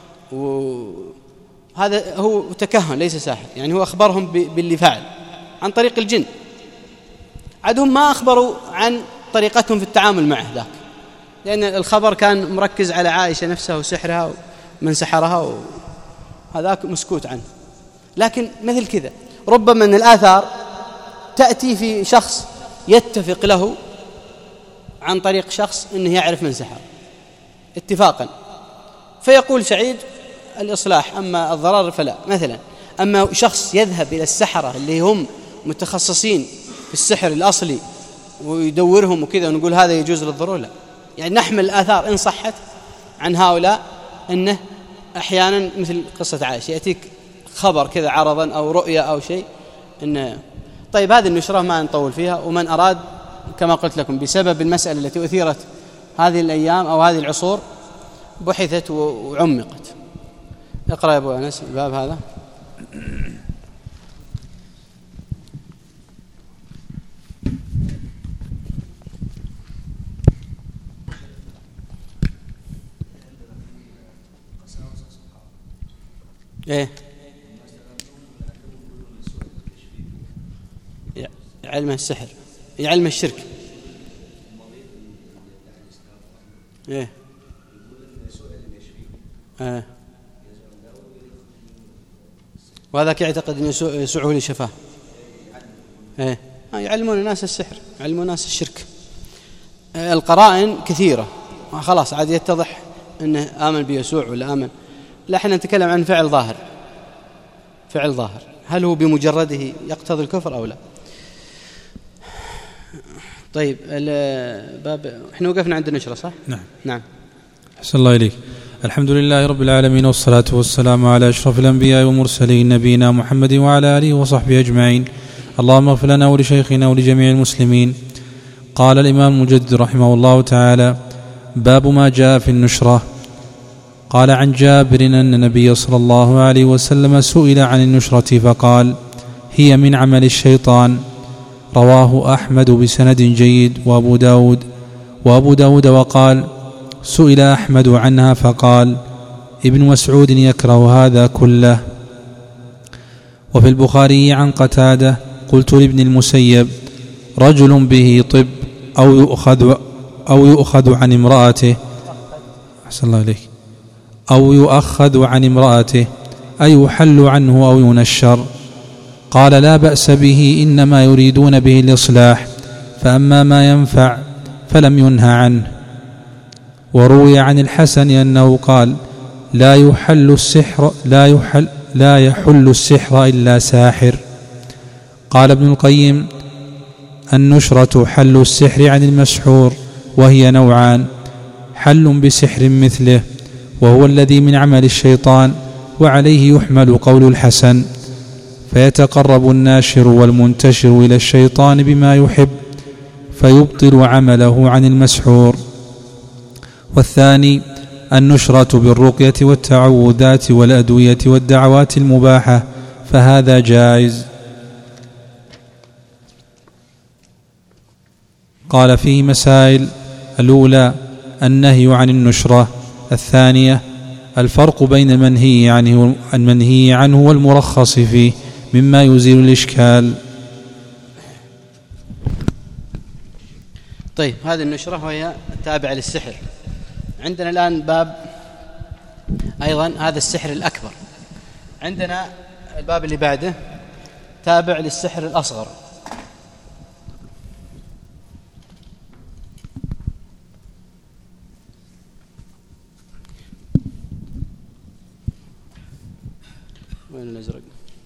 وهذا هو تكهن ليس ساحر، يعني هو أخبرهم باللي فعل عن طريق الجن، عدهم ما أخبروا عن طريقتهم في التعامل معه ذاك، لأن الخبر كان مركز على عائشة نفسها وسحرها ومن سحرها، وهذاك مسكوت عنه. لكن مثل كذا ربما من الآثار تأتي في شخص يتفق له عن طريق شخص أنه يعرف من سحر اتفاقا، فيقول سعيد الإصلاح أما الضرر فلا مثلا. أما شخص يذهب إلى السحرة اللي هم متخصصين في السحر الأصلي ويدورهم وكذا ونقول هذا يجوز للضرورة، لا. يعني نحمل الآثار إن صحت عن هؤلاء أنه أحيانا مثل قصة عائشة يأتيك خبر كذا عرضا أو رؤية أو شيء إنه طيب هذه النشرة ما نطول فيها، ومن أراد كما قلت لكم بسبب المسألة التي أثيرت هذه الأيام أو هذه العصور بحثت وعمقت. اقرأ يا أبو أنس الباب هذا. ايه علم السحر، علم الشرك. ايه اه وهذاك يعتقد ان يسوعه لشفاه. ايه يعلمون الناس السحر، يعلمون الناس الشرك. آه القرائن كثيرة، خلاص عاد يتضح انه آمن بيسوع ولا آمن، لا احنا نتكلم عن فعل ظاهر، فعل ظاهر هل هو بمجرده يقتضي الكفر أو لا. طيب الباب احنا وقفنا عند النشرة صح؟ نعم نعم. أحسن الله إليك. الحمد لله رب العالمين، والصلاة والسلام على أشرف الأنبياء والمرسلين نبينا محمد وعلى آله وصحبه أجمعين. اللهم اغفر لنا ولشيخنا ولجميع المسلمين. قال الإمام المجدد رحمه الله تعالى: باب ما جاء في النشرة. قال عن جابر أن النبي صلى الله عليه وسلم سئل عن النشرة فقال: هي من عمل الشيطان. رواه أحمد بسند جيد وأبو داود وأبو داود وقال: سئل أحمد عنها فقال: ابن مسعود يكره هذا كله. وفي البخاري عن قتادة: قلت لابن المسيب: رجل به طب أو يؤخذ, أو يؤخذ عن امرأته أحسن الله إليك أو يؤخذ عن امرأته أيحل عنه أو ينشر؟ قال: لا بأس به، إنما يريدون به الإصلاح، فأما ما ينفع فلم ينهى عنه. وروي عن الحسن أنه قال: لا يحل السحر لا يحل لا يحل السحر إلا ساحر. قال ابن القيم: النشرة حل السحر عن المسحور، وهي نوعان: حل بسحر مثله وهو الذي من عمل الشيطان، وعليه يحمل قول الحسن، فيتقرب الناشر والمنتشر إلى الشيطان بما يحب فيبطل عمله عن المسحور. والثاني النشرة بالرقية والتعوذات والأدوية والدعوات المباحة، فهذا جائز. قال فيه مسائل: الأولى النهي عن النشرة، الثانية الفرق بين المنهي عنه, المنهي عنه والمرخص فيه مما يزيل الإشكال. طيب هذه النشرة وهي التابعة للسحر. عندنا الآن باب أيضا هذا السحر الأكبر. عندنا الباب اللي بعده تابع للسحر الأصغر. وين الأزرق؟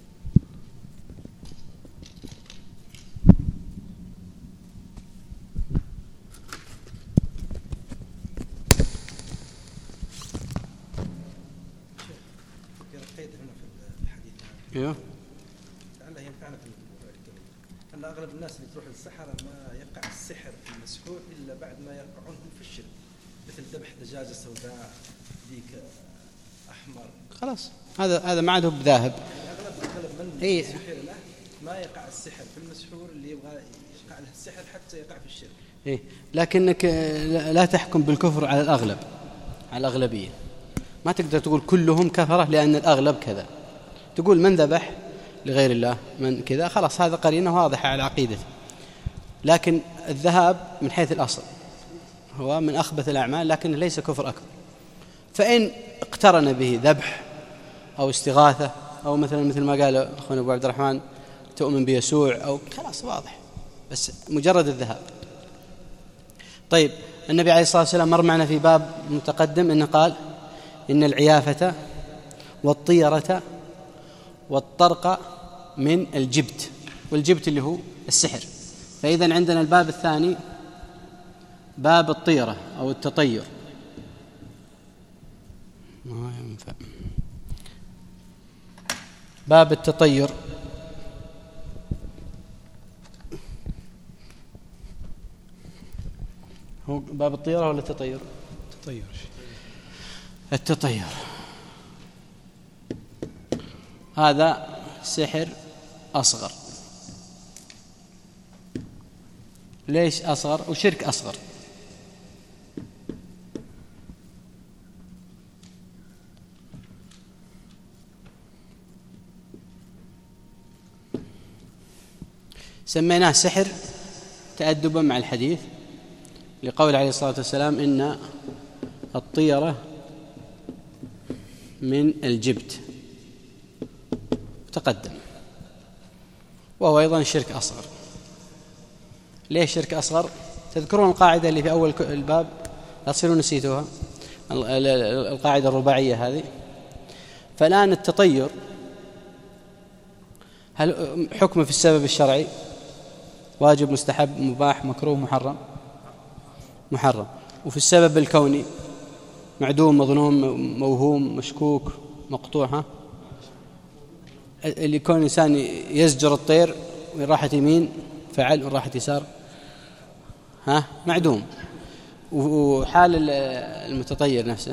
ايوه لعله ينفعنا في الموضوع الكريم ان اغلب الناس اللي تروح للسحره ما يقع السحر في المسحور الا بعد ما يقعون في الشرك، مثل ذبح دجاجه سوداء، ديك احمر. خلاص هذا هذا ما عاد هو بذاهب. يعني اغلب اغلب من اي ما يقع السحر في المسحور اللي يبغى يقع له السحر حتى يقع في الشرك. إيه؟ لكنك لا تحكم بالكفر على الأغلب، على الأغلبية. ما تقدر تقول كلهم كفرة لأن الأغلب كذا. تقول من ذبح لغير الله من كذا، خلاص هذا قرينة واضحة على عقيدته. لكن الذهاب من حيث الأصل هو من أخبث الأعمال، لكن ليس كفر أكبر. فإن اقترن به ذبح أو استغاثة أو مثلا مثل ما قال أخونا أبو عبد الرحمن تؤمن بيسوع أو خلاص واضح، بس مجرد الذهاب. طيب النبي عليه الصلاة والسلام مر معنا في باب متقدم إنه قال إن العيافة والطيرة والطرق من الجبت، والجبت اللي هو السحر. فإذا عندنا الباب الثاني باب الطيرة أو التطير. ما ينفع. باب التطير هو باب الطيرة ولا التطير؟ التطير. التطير هذا سحر أصغر. ليش أصغر؟ وشرك أصغر. سميناه سحر تأدبا مع الحديث لقول عليه الصلاة والسلام إن الطيرة من الجبت تقدم، وهو أيضا شرك أصغر. ليش شرك أصغر؟ تذكرون القاعدة اللي في أول الباب، لا تصيروا نسيتوها، القاعدة الرباعية هذه. فالآن التطير هل حكمه في السبب الشرعي؟ واجب، مستحب، مباح، مكروه، محرم؟ محرم. وفي السبب الكوني معدوم، مظنون، موهوم، مشكوك، مقطوع. ها اللي يكون إنسان يزجر الطير وإن راحت يمين فعل وإن راحت يسار ها معدوم. وحال المتطير نفسه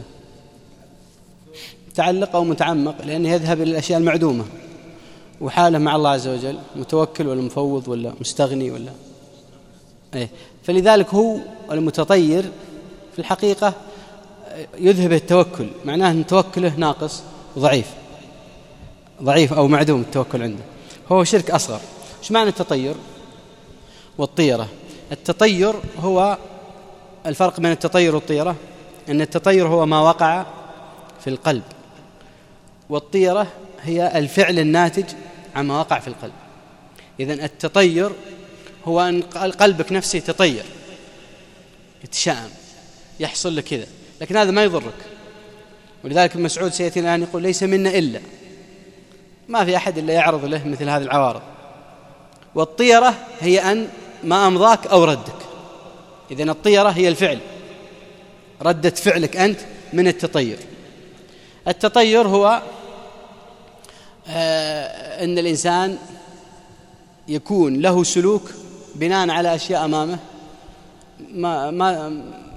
متعلق أو متعمق لأنه يذهب إلى الأشياء المعدومة. وحاله مع الله عز وجل متوكل ولا مفوض ولا مستغني ولا إيه. فلذلك هو المتطير في الحقيقة يذهب التوكل، معناه أن توكله ناقص وضعيف، ضعيف أو معدوم التوكل عنده. هو شرك أصغر. إيش معنى التطير والطيرة؟ التطير هو الفرق بين التطير والطيرة أن التطير هو ما وقع في القلب، والطيرة هي الفعل الناتج عما وقع في القلب. إذن التطير هو أن قلبك نفسه يتطير، يتشائم، يحصل لك كذا، لكن هذا ما يضرك. ولذلك ابن مسعود سيأتي الآن يقول ليس منا إلا، ما في أحد إلا يعرض له مثل هذه العوارض. والطيرة هي أن ما أمضاك أو ردك. إذن الطيرة هي الفعل، ردة فعلك أنت من التطير. التطير هو آه أن الإنسان يكون له سلوك بناء على أشياء أمامه ما ما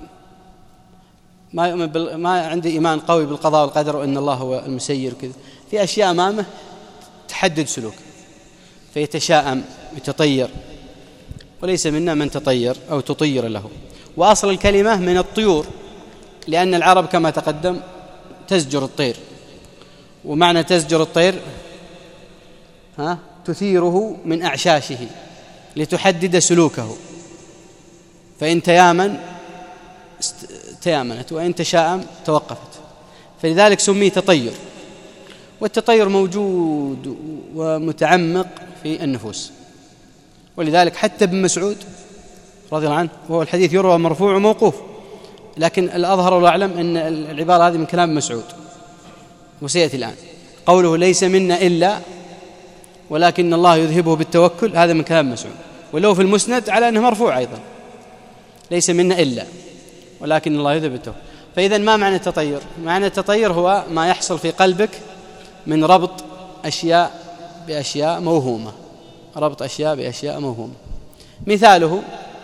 ما, ما عنده إيمان قوي بالقضاء والقدر وأن الله هو المسير كذا، في أشياء أمامه تحدد سلوك فيتشائم يتطير. وليس منا من تطير أو تطير له. وأصل الكلمة من الطيور، لأن العرب كما تقدم تزجر الطير، ومعنى تزجر الطير ها تثيره من أعشاشه لتحدد سلوكه، فإن تيامن تيامنت وإن تشاءم توقفت، فلذلك سمي تطير. والتطير موجود ومتعمق في النفوس. ولذلك حتى ابن مسعود رضي الله عنه، وهو الحديث يروى مرفوع وموقوف، لكن الأظهر والأعلم أن العبارة هذه من كلام مسعود، وسيأتي الآن قوله ليس منا إلا ولكن الله يذهبه بالتوكل، هذا من كلام مسعود. ولو في المسند على أنه مرفوع أيضا، ليس منا إلا ولكن الله يذهب بالتوكل. فإذا ما معنى التطير؟ معنى التطير هو ما يحصل في قلبك من ربط أشياء بأشياء موهومة، ربط أشياء بأشياء موهومة. مثاله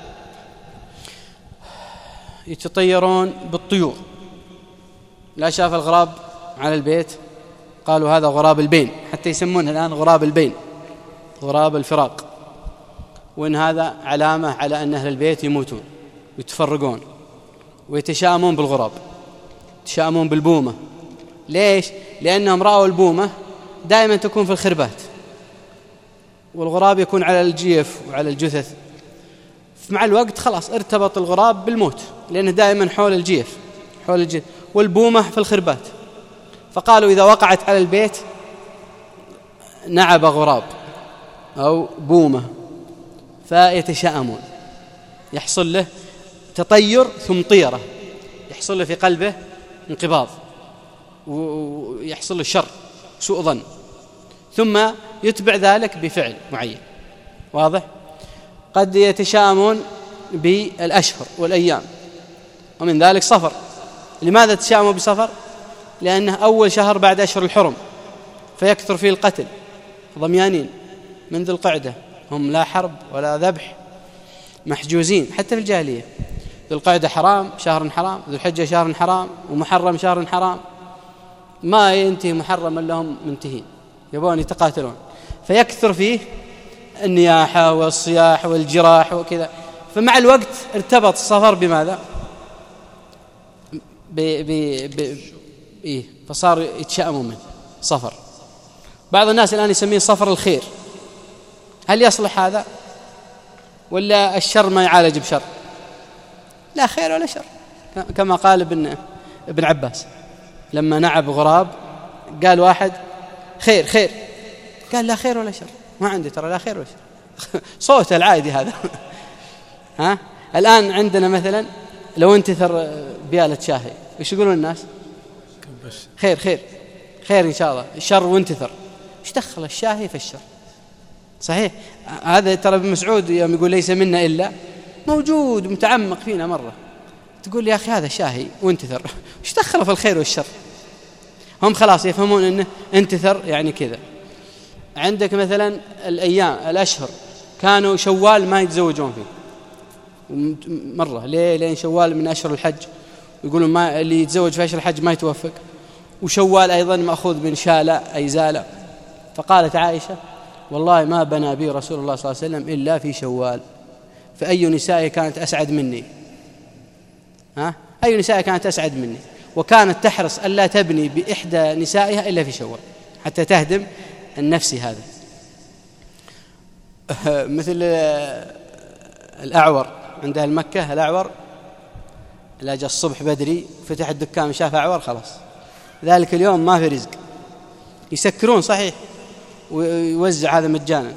يتطيرون بالطيور. لا شاف الغراب على البيت قالوا هذا غراب البين، حتى يسمونه الآن غراب البين، غراب الفراق، وإن هذا علامة على أن أهل البيت يموتون ويتفرقون ويتشائمون بالغراب، يتشائمون بالبومة. ليش؟ لأنهم رأوا البومة دائما تكون في الخربات، والغراب يكون على الجيف وعلى الجثث، فمع الوقت خلاص ارتبط الغراب بالموت، لأنه دائما حول الجيف حول الجيف والبومة في الخربات. فقالوا إذا وقعت على البيت نعب غراب أو بومة فيتشائمون، يحصل له تطير ثم طيرة، يحصل له في قلبه انقباض ويحصل له شر سوء ظن، ثم يتبع ذلك بفعل معين. واضح؟ قد يتشائمون بالأشهر والأيام، ومن ذلك صفر. لماذا تشائموا بصفر؟ لأنه أول شهر بعد أشهر الحرم، فيكثر فيه القتل، ضميانين من ذي القعدة، هم لا حرب ولا ذبح، محجوزين. حتى في الجاهلية ذو القعدة حرام، شهر حرام، ذو الحجة شهر حرام، ومحرم شهر حرام، ما ينتهي محرم إلا هم منتهين، يبون يتقاتلون، فيكثر فيه النياحة والصياح والجراح وكذا. فمع الوقت ارتبط الصفر بماذا؟ ب ب ب إيه؟ فصار يتشائموا منه صفر. بعض الناس الآن يسميه صفر الخير. هل يصلح هذا؟ ولا الشر ما يعالج بشر؟ لا خير ولا شر، كما قال ابن ابن عباس لما نعب غراب، قال واحد خير خير، قال لا خير ولا شر، ما عندي ترى لا خير ولا شر. صوته العادي هذا. ها الآن عندنا مثلا لو انتثر بيالة شاهي، ايش يقولون الناس؟ خير خير خير إن شاء الله، شر وانتثر. ايش دخل الشاهي في الشر؟ صحيح هذا ترى ابن مسعود يوم يقول ليس منا إلا موجود متعمق فينا مرة، تقول يا أخي هذا شاهي وانتثر، ايش دخل في الخير والشر؟ هم خلاص يفهمون أنه انتثر يعني كذا. عندك مثلا الأيام الأشهر، كانوا شوال ما يتزوجون فيه مرة. ليه؟ لأن شوال من أشهر الحج، يقولون ما اللي يتزوج في أشهر الحج ما يتوفق، وشوال أيضا مأخوذ من شالة أي زالة. فقالت عائشة والله ما بنى بي رسول الله صلى الله عليه وسلم إلا في شوال، فأي نسائه كانت أسعد مني؟ ها؟ أي نسائه كانت أسعد مني؟ وكانت تحرص ألا تبني بإحدى نسائها إلا في شوال حتى تهدم النفس. هذا مثل الأعور عند أهل مكة، الأعور لا جاء الصبح بدري فتح الدكان شاف أعور خلاص ذلك اليوم ما في رزق، يسكرون صحيح ويوزع هذا مجانا.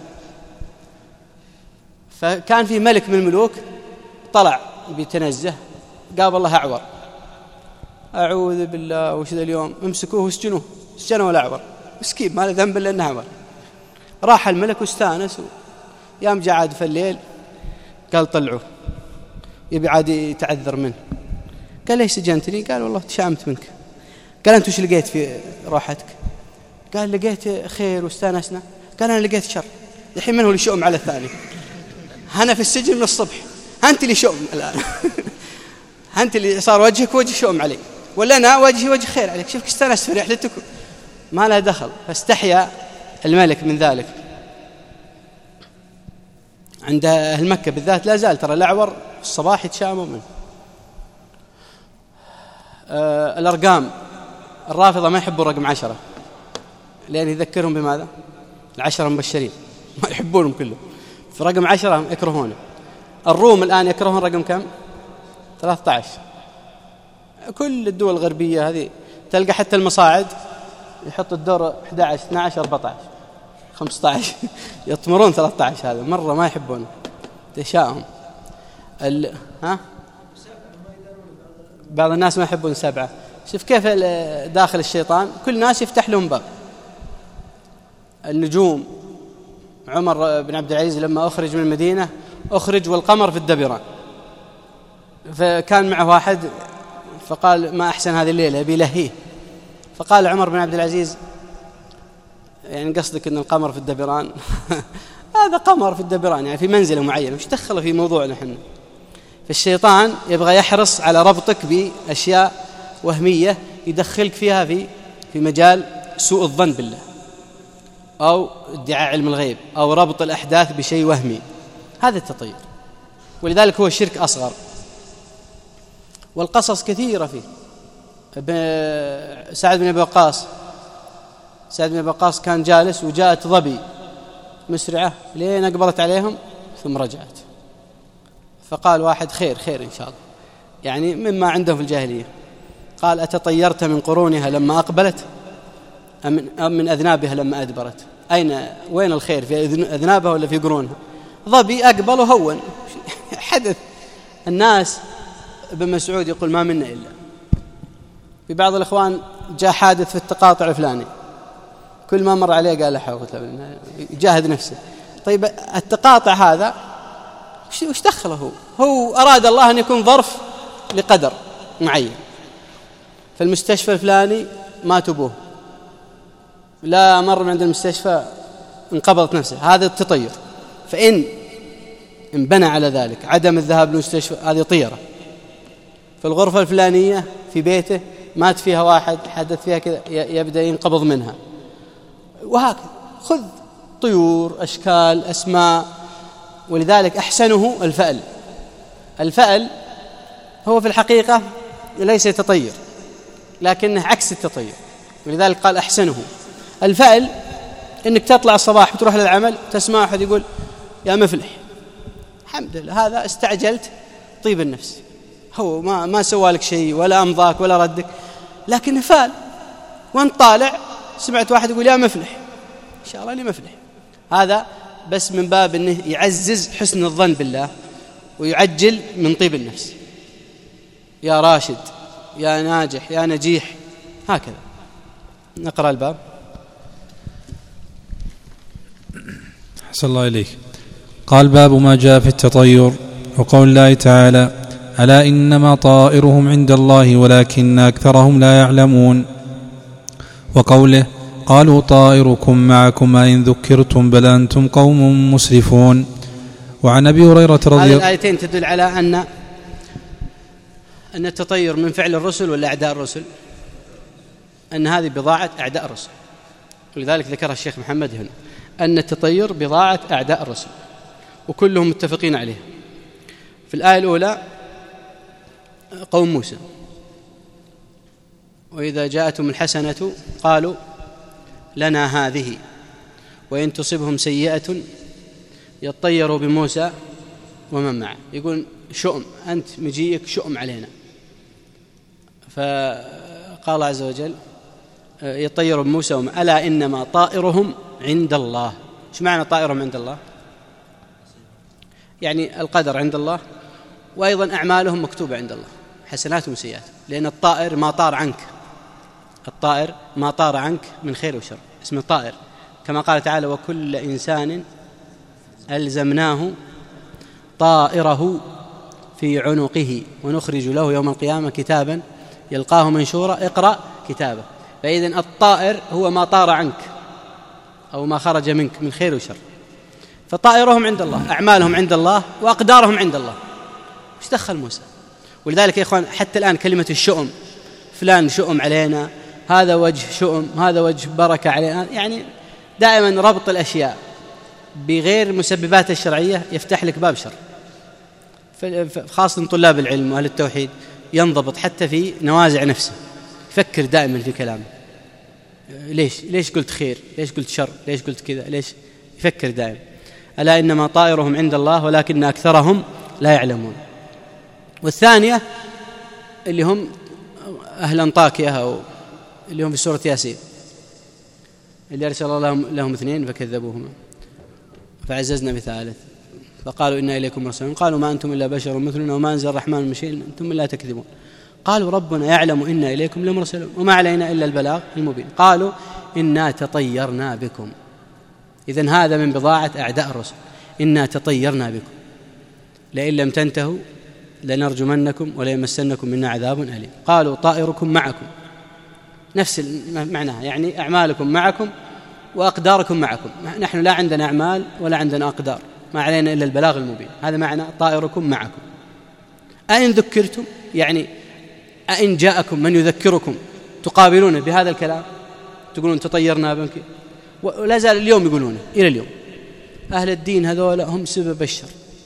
فكان في ملك من الملوك طلع بيتنزه، قابل الله أعور، أعوذ بالله وش ذا اليوم، امسكوه واسجنوه، اسجنوا الأعور مسكين ما له ذنب إلا أنه أعور. راح الملك واستانس، يام جاء عاد في الليل قال طلعوه، يبي عاد يتعذر منه. قال ليش سجنتني؟ قال والله تشامت منك. قال أنت وش لقيت في راحتك؟ قال لقيت خير واستانسنا. قال أنا لقيت شر. الحين من هو اللي شؤم على الثاني؟ أنا في السجن من الصبح، أنت اللي شؤم الآن. أنت اللي صار وجهك وجه شؤم علي، ولا أنا وجهي وجه خير عليك. شوفك استانست في رحلتكم، ما لها دخل. فاستحيا الملك من ذلك. عند أهل مكة بالذات لا زال ترى الأعور في الصباح يتشائموا منه. آه الأرقام، الرافضة ما يحبوا رقم عشرة لأن يذكرهم بماذا؟ العشرة المبشرين، ما يحبونهم كلهم، في رقم عشرة يكرهونه. الروم الآن يكرهون رقم كم؟ ثلاثة عشر. كل الدول الغربية هذه تلقى حتى المصاعد يحط الدور أحد عشر اثنا عشر أربعة عشر خمسة عشر يطمرون ثلاثة عشر. هذا مرة ما يحبونه، تشاؤم. ال... ها؟ بعض الناس ما يحبون سبعة. شوف كيف داخل الشيطان كل الناس يفتح لهم باب. النجوم، عمر بن عبد العزيز لما أخرج من المدينة أخرج والقمر في الدبران، فكان معه واحد فقال ما أحسن هذه الليلة بيلهيه. فقال عمر بن عبد العزيز يعني قصدك أن القمر في الدبران؟ هذا قمر في الدبران يعني في منزل معين، وش دخله في موضوعنا حنا؟ فالشيطان يبغى يحرص على ربطك بأشياء وهمية يدخلك فيها في في مجال سوء الظن بالله. أو ادعاء علم الغيب أو ربط الأحداث بشيء وهمي، هذا التطير، ولذلك هو الشرك أصغر. والقصص كثيرة فيه. سعد بن أبي وقاص سعد بن أبي وقاص كان جالس وجاءت ظبي مسرعة لين أقبضت عليهم ثم رجعت، فقال واحد خير خير إن شاء الله، يعني مما عندهم في الجاهلية. قال أتطيرت من قرونها لما أقبلت أم من أذنابها لما أدبرت؟ أين وين الخير، في أذنابها ولا في قرونها؟ ظبي أقبل وهون حدث. الناس ابن مسعود يقول ما منا إلا. في بعض الإخوان جاء حادث في التقاطع الفلاني، كل ما مر عليه قال له يجاهد نفسه. طيب التقاطع هذا وش دخله؟ هو هو أراد الله أن يكون ظرف لقدر معين. في المستشفى الفلاني مات أبوه، لا مر من عند المستشفى انقبضت نفسه، هذا التطير. فإن إن بنى على ذلك عدم الذهاب للمستشفى، هذه طيرة. في الغرفة الفلانية في بيته مات فيها واحد، حدث فيها كذا، يبدأ ينقبض منها، وهكذا. خذ طيور، أشكال، أسماء. ولذلك أحسنه الفأل. الفأل هو في الحقيقة ليس تطير، لكنه عكس التطير، ولذلك قال أحسنه. الفأل إنك تطلع الصباح وتروح للعمل تسمع أحد يقول يا مفلح، الحمد لله، هذا استعجلت طيب النفس، هو ما ما سوى لك شيء ولا أمضاك ولا ردك، لكن فال. وانت طالع سمعت واحد يقول يا مفلح، إن شاء الله لي مفلح. هذا بس من باب أنه يعزز حسن الظن بالله ويعجل من طيب النفس. يا راشد، يا ناجح، يا نجيح، هكذا. نقرأ الباب. أحسن الله إليك. قال باب ما جاء في التطير، وقول الله تعالى ألا إنما طائرهم عند الله ولكن أكثرهم لا يعلمون، وقوله قالوا طائركم معكم إن ذكرتم بل أنتم قوم مسرفون. وعن أبي هريرة رضي الله عنه. هذه الآيتين تدل على أن أن التطير من فعل الرسل ولا أعداء الرسل، أن هذه بضاعة أعداء الرسل، ولذلك ذكرها الشيخ محمد هنا أن التطير بضاعة أعداء الرسل، وكلهم متفقين عليه. في الآية الأولى قوم موسى، وإذا جاءتهم الحسنة قالوا لنا هذه وإن تصبهم سيئة يطيروا بموسى ومن معه، يقول شؤم، أنت مجيئك شؤم علينا. فقال عز وجل يطيروا بموسى ومن، ألا إنما طائرهم عند الله. ايش معنى طائرهم عند الله؟ يعني القدر عند الله، وأيضا أعمالهم مكتوبة عند الله، حسناتهم وسيئاتهم، لأن الطائر ما طار عنك، الطائر ما طار عنك من خير وشر، اسمه طائر، كما قال تعالى وكل إنسان ألزمناه طائره في عنقه ونخرج له يوم القيامة كتابا يلقاه منشورا اقرأ كتابه. فإذن الطائر هو ما طار عنك أو ما خرج منك من خير وشر. فطائرهم عند الله، أعمالهم عند الله، وأقدارهم عند الله. وش دخل موسى؟ ولذلك يا إخوان حتى الآن كلمة الشؤم، فلان شؤم علينا، هذا وجه شؤم، هذا وجه بركة علينا، يعني دائما ربط الأشياء بغير مسببات الشرعية يفتح لك باب شر. خاصة طلاب العلم وأهل التوحيد ينضبط حتى في نوازع نفسه، يفكر دائما في كلامه، ليش ليش قلت خير، ليش قلت شر، ليش قلت كذا، ليش، يفكر دائما. ألا إنما طائرهم عند الله ولكن أكثرهم لا يعلمون. والثانية اللي هم أهل أنطاكية أو اللي هم في سورة ياسين، اللي أرسل الله لهم, لهم اثنين فكذبوهما فعززنا بثالث فقالوا إنا إليكم مرسلون قالوا ما أنتم إلا بشر مثلنا وما أنزل الرحمن من شيء أنتم لا تكذبون قالوا ربنا يعلم إنا إليكم لمرسلون وما علينا إلا البلاغ المبين قالوا إنا تطيرنا بكم. إذن هذا من بضاعة أعداء الرسل، إنا تطيرنا بكم لئن لم تنتهوا لنرجمنكم وليمسنكم منا عذاب أليم. قالوا طائركم معكم، نفس معناها، يعني أعمالكم معكم وأقداركم معكم، نحن لا عندنا أعمال ولا عندنا أقدار، ما علينا إلا البلاغ المبين. هذا معنى طائركم معكم. أئن ذكرتم، يعني أئن جاءكم من يذكركم تقابلون بهذا الكلام، تقولون تطيرنا بك، ولا زال اليوم يقولونه إلى اليوم. أهل الدين هذول هم سبب الشر،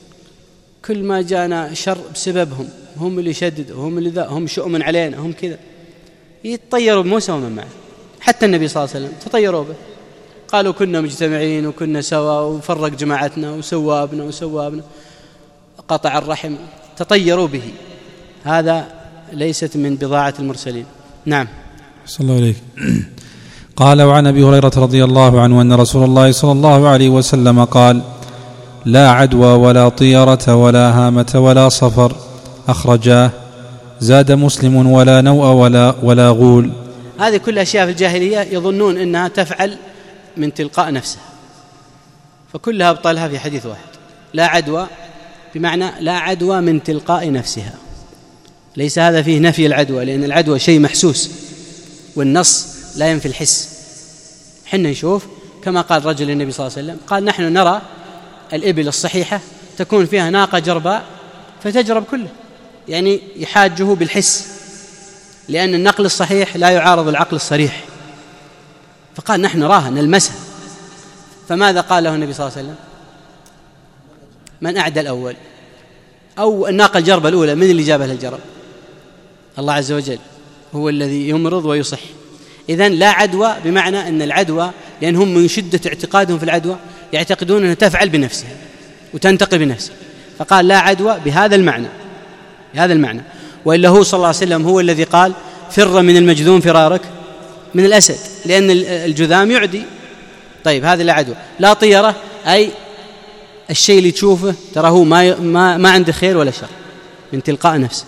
كل ما جانا شر بسببهم، هم اللي شددوا، هم اللي ذا، هم شؤم علينا، هم كذا. يتطيروا بموسى ومن معه. حتى النبي صلى الله عليه وسلم تطيروا به، قالوا كنا مجتمعين وكنا سوا وفرق جماعتنا وسوابنا وسوابنا، قطع الرحم، تطيروا به. هذا ليست من بضاعة المرسلين. نعم. صلى الله عليه. قال: وعن أبي هريرة رضي الله عنه أن رسول الله صلى الله عليه وسلم قال: لا عدوى ولا طيرة ولا هامة ولا صفر، أخرجاه. زاد مسلم: ولا نوء ولا, ولا غول. هذه كل أشياء في الجاهلية يظنون أنها تفعل من تلقاء نفسها، فكلها أبطلها في حديث واحد. لا عدوى بمعنى لا عدوى من تلقاء نفسها، ليس هذا فيه نفي العدوى، لأن العدوى شيء محسوس والنص لا ينفي الحس. حنا نشوف كما قال رجل النبي صلى الله عليه وسلم، قال: نحن نرى الإبل الصحيحة تكون فيها ناقة جرباء فتجرب كله، يعني يحاجه بالحس، لأن النقل الصحيح لا يعارض العقل الصريح. فقال: نحن نراها نلمسها. فماذا قال له النبي صلى الله عليه وسلم؟ من أعدى الأول؟ أو الناقة الجربة الأولى من اللي جابها للجرب؟ الله عز وجل هو الذي يمرض ويصح. إذن لا عدوى بمعنى أن العدوى، لأن هم من شدة اعتقادهم في العدوى يعتقدون أنها تفعل بنفسها وتنتقل بنفسها، فقال لا عدوى بهذا المعنى، بهذا المعنى. وإلا هو صلى الله عليه وسلم هو الذي قال: فر من المجذوم فرارك من الأسد، لأن الجذام يعدي. طيب هذه لا عدوى. لا طيرة أي الشيء اللي تشوفه ترى هو ما, ما, ما عنده خير ولا شر، من تلقاء نفسه.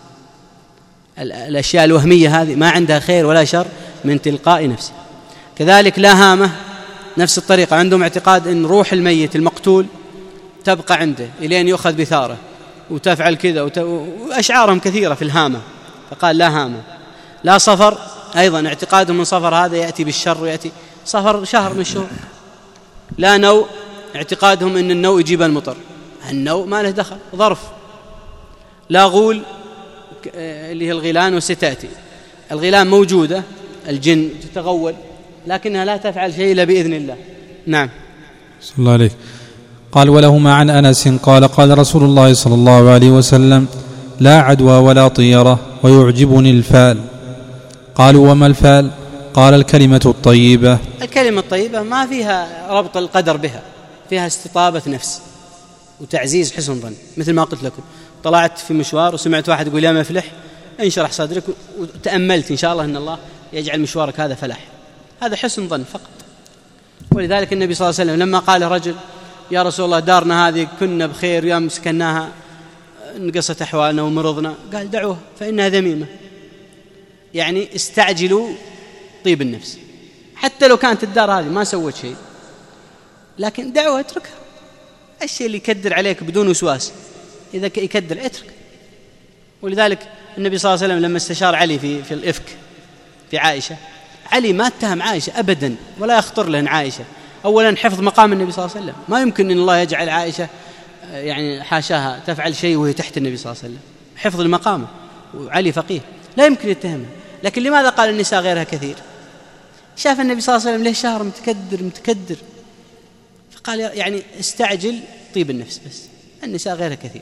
الأشياء الوهمية هذه ما عندها خير ولا شر، من تلقاء نفسه. كذلك لا هامة نفس الطريقة، عندهم اعتقاد أن روح الميت المقتول تبقى عنده إلين يؤخذ بثاره وتفعل كذا وت... وأشعارهم كثيرة في الهامة، فقال لا هامة. لا صفر أيضا اعتقادهم من صفر هذا يأتي بالشر ويأتي صفر شهر من الشهور. لا نوء اعتقادهم أن النوء يجيب المطر، النوء ما له دخل، ظرف. لا غول اللي هي الغيلان وستأتي. الغيلان موجودة، الجن تتغول، لكنها لا تفعل شيء إلا بإذن الله. نعم. صلى الله عليه. قال: ولهما عن أنس قال: قال رسول الله صلى الله عليه وسلم: لا عدوى ولا طيرة ويعجبني الفال. قالوا: وما الفال؟ قال: الكلمة الطيبة. الكلمة الطيبة ما فيها ربط القدر بها، فيها استطابة نفس وتعزيز حسن ظن. مثل ما قلت لكم، طلعت في مشوار وسمعت واحد يقول يا مفلح، انشرح صدرك وتأملت إن شاء الله أن الله يجعل مشوارك هذا فلاح. هذا حسن ظن فقط. ولذلك النبي صلى الله عليه وسلم لما قال رجل: يا رسول الله دارنا هذه كنا بخير، يا مسكناها انقصت أحوالنا ومرضنا، قال: دعوها فإنها ذميمة. يعني استعجلوا طيب النفس، حتى لو كانت الدار هذه ما سوت شيء، لكن دعوها اتركها. الشيء اللي يكدر عليك بدون وسواس إذا يكدر اترك. ولذلك النبي صلى الله عليه وسلم لما استشار علي في, في الإفك في عائشة، علي ما اتهم عائشة أبدا، ولا يخطر له عائشة. أولا حفظ مقام النبي صلى الله عليه وسلم، ما يمكن أن الله يجعل عائشة يعني حاشاها تفعل شيء وهي تحت النبي صلى الله عليه وسلم، حفظ المقام. وعلي فقيه لا يمكن يتهمها. لكن لماذا قال النساء غيرها كثير؟ شاف النبي صلى الله عليه وسلم له شهر متكدر متكدر، فقال يعني استعجل طيب النفس، بس النساء غيرها كثير.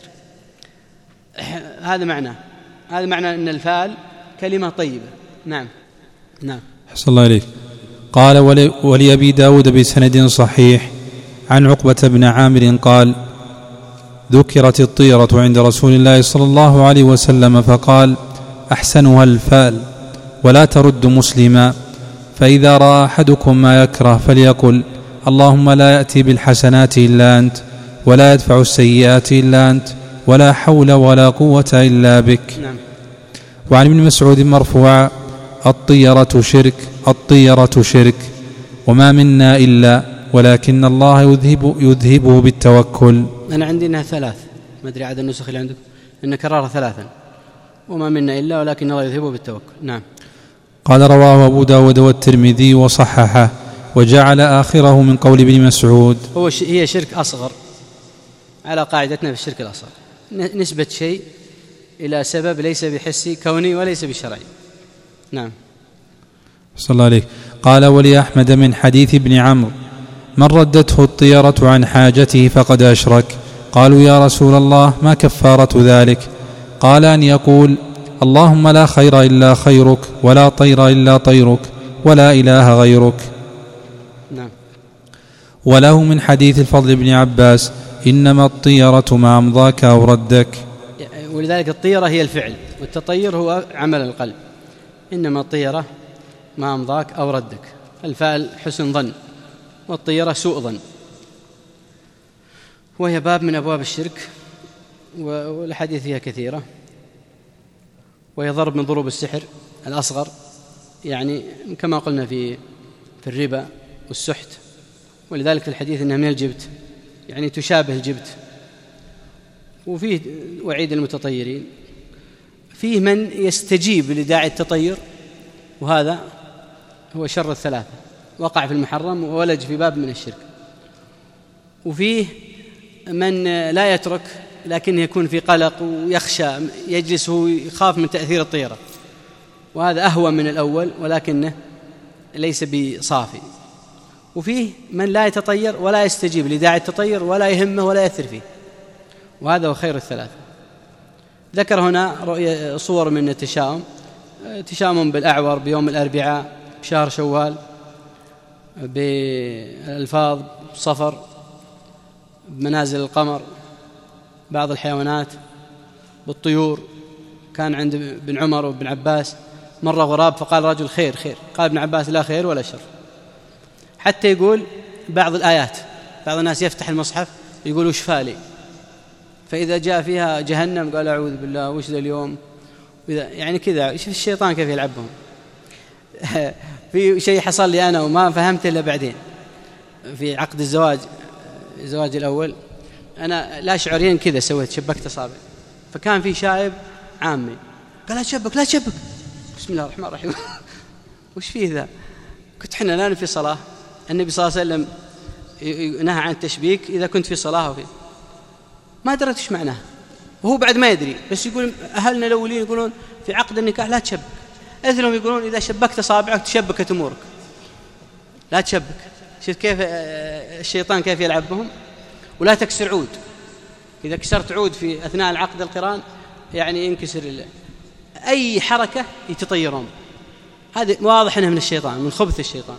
هذا معناه، هذا معنى أن الفال كلمة طيبة. نعم. نعم. حسن الله عليك. قال: ولي ولأبي داود بسند صحيح عن عقبة بن عامر قال: ذكرت الطيرة عند رسول الله صلى الله عليه وسلم فقال: أحسنها الفال، ولا ترد مسلما، فإذا رأى أحدكم ما يكره فليقل: اللهم لا يأتي بالحسنات إلا أنت، ولا يدفع السيئات إلا أنت، ولا حول ولا قوة إلا بك. نعم. وعن ابن مسعود مرفوعا: الطيرة شرك، الطيرة شرك، وما منا إلا ولكن الله يذهب يذهبه بالتوكل. أنا عندي أنها ثلاث، ما أدري عدد النسخ اللي عندكم، إن كررها ثلاثا، وما منا إلا ولكن الله يذهبه بالتوكل. نعم. قال: رواه أبو داود والترمذي وصححه، وجعل آخره من قول ابن مسعود. هو هي شرك أصغر على قاعدتنا في الشرك الأصغر، نسبة شيء إلى سبب ليس بحسي كوني وليس بشرعي. نعم. صلى الله عليه. قال ولأحمد من حديث ابن عمرو من ردته الطيرة عن حاجته فقد أشرك. قالوا يا رسول الله ما كفارة ذلك؟ قال أن يقول اللهم لا خير إلا خيرك ولا طير إلا طيرك ولا إله غيرك. نعم. وله من حديث الفضل بن عباس إنما الطيرة ما أمضاك أو ردك. ولذلك الطيرة هي الفعل والتطير هو عمل القلب. إنما الطيرة ما أمضاك أو ردك، الفعل حسن ظن والطيرة سوء ظن، وهي باب من أبواب الشرك، والحديث فيها كثيرة، وهي ضرب من ضروب السحر الأصغر، يعني كما قلنا في في الربا والسحت، ولذلك في الحديث إنها من الجبت، يعني تشابه الجبت. وفيه وعيد المتطيرين، فيه من يستجيب لداعي التطير، وهذا هو شر الثلاثة، وقع في المحرم وولج في باب من الشرك. وفيه من لا يترك لكنه يكون في قلق ويخشى، يجلس هو يخاف من تأثير الطيرة، وهذا أهون من الأول ولكنه ليس بصافي. وفيه من لا يتطير ولا يستجيب لداعي التطير ولا يهمه ولا يأثر فيه، وهذا هو خير الثلاثة. ذكر هنا رؤية صور من التشاؤم، تشاؤم بالأعور بيوم الأربعاء بشهر شوال، بالألفاظ صفر، بمنازل القمر، بعض الحيوانات، بالطيور. كان عند ابن عمر وابن عباس مرة غراب فقال رجل خير خير، قال ابن عباس لا خير ولا شر. حتى يقول بعض الآيات، بعض الناس يفتح المصحف يقول وش فالي، فإذا جاء فيها جهنم قال أعوذ بالله وش ذا اليوم، يعني كذا. شوف الشيطان كيف يلعبهم. في شيء حصل لي أنا وما فهمته إلا بعدين في عقد الزواج، الزواج الأول، أنا لا شعوريا كذا سويت، شبكت أصابع، فكان في شايب عامي قال لا تشبك لا تشبك، بسم الله الرحمن الرحيم. وش فيه ذا؟ كنت حنا الآن في صلاة، النبي صلى الله عليه وسلم نهى عن التشبيك إذا كنت في صلاة وفي، ما درت إيش معناه، وهو بعد ما يدري، بس يقول أهلنا الأولين يقولون في عقد النكاح لا تشبك، أثلهم يقولون إذا شبكت أصابعك تشبكت أمورك، لا تشبك. شوف كيف الشيطان كيف يلعب بهم. ولا تكسر عود، إذا كسرت عود في أثناء العقد القران يعني ينكسر الله. أي حركة يتطيرون، هذا واضح أنه من الشيطان، من خبث الشيطان.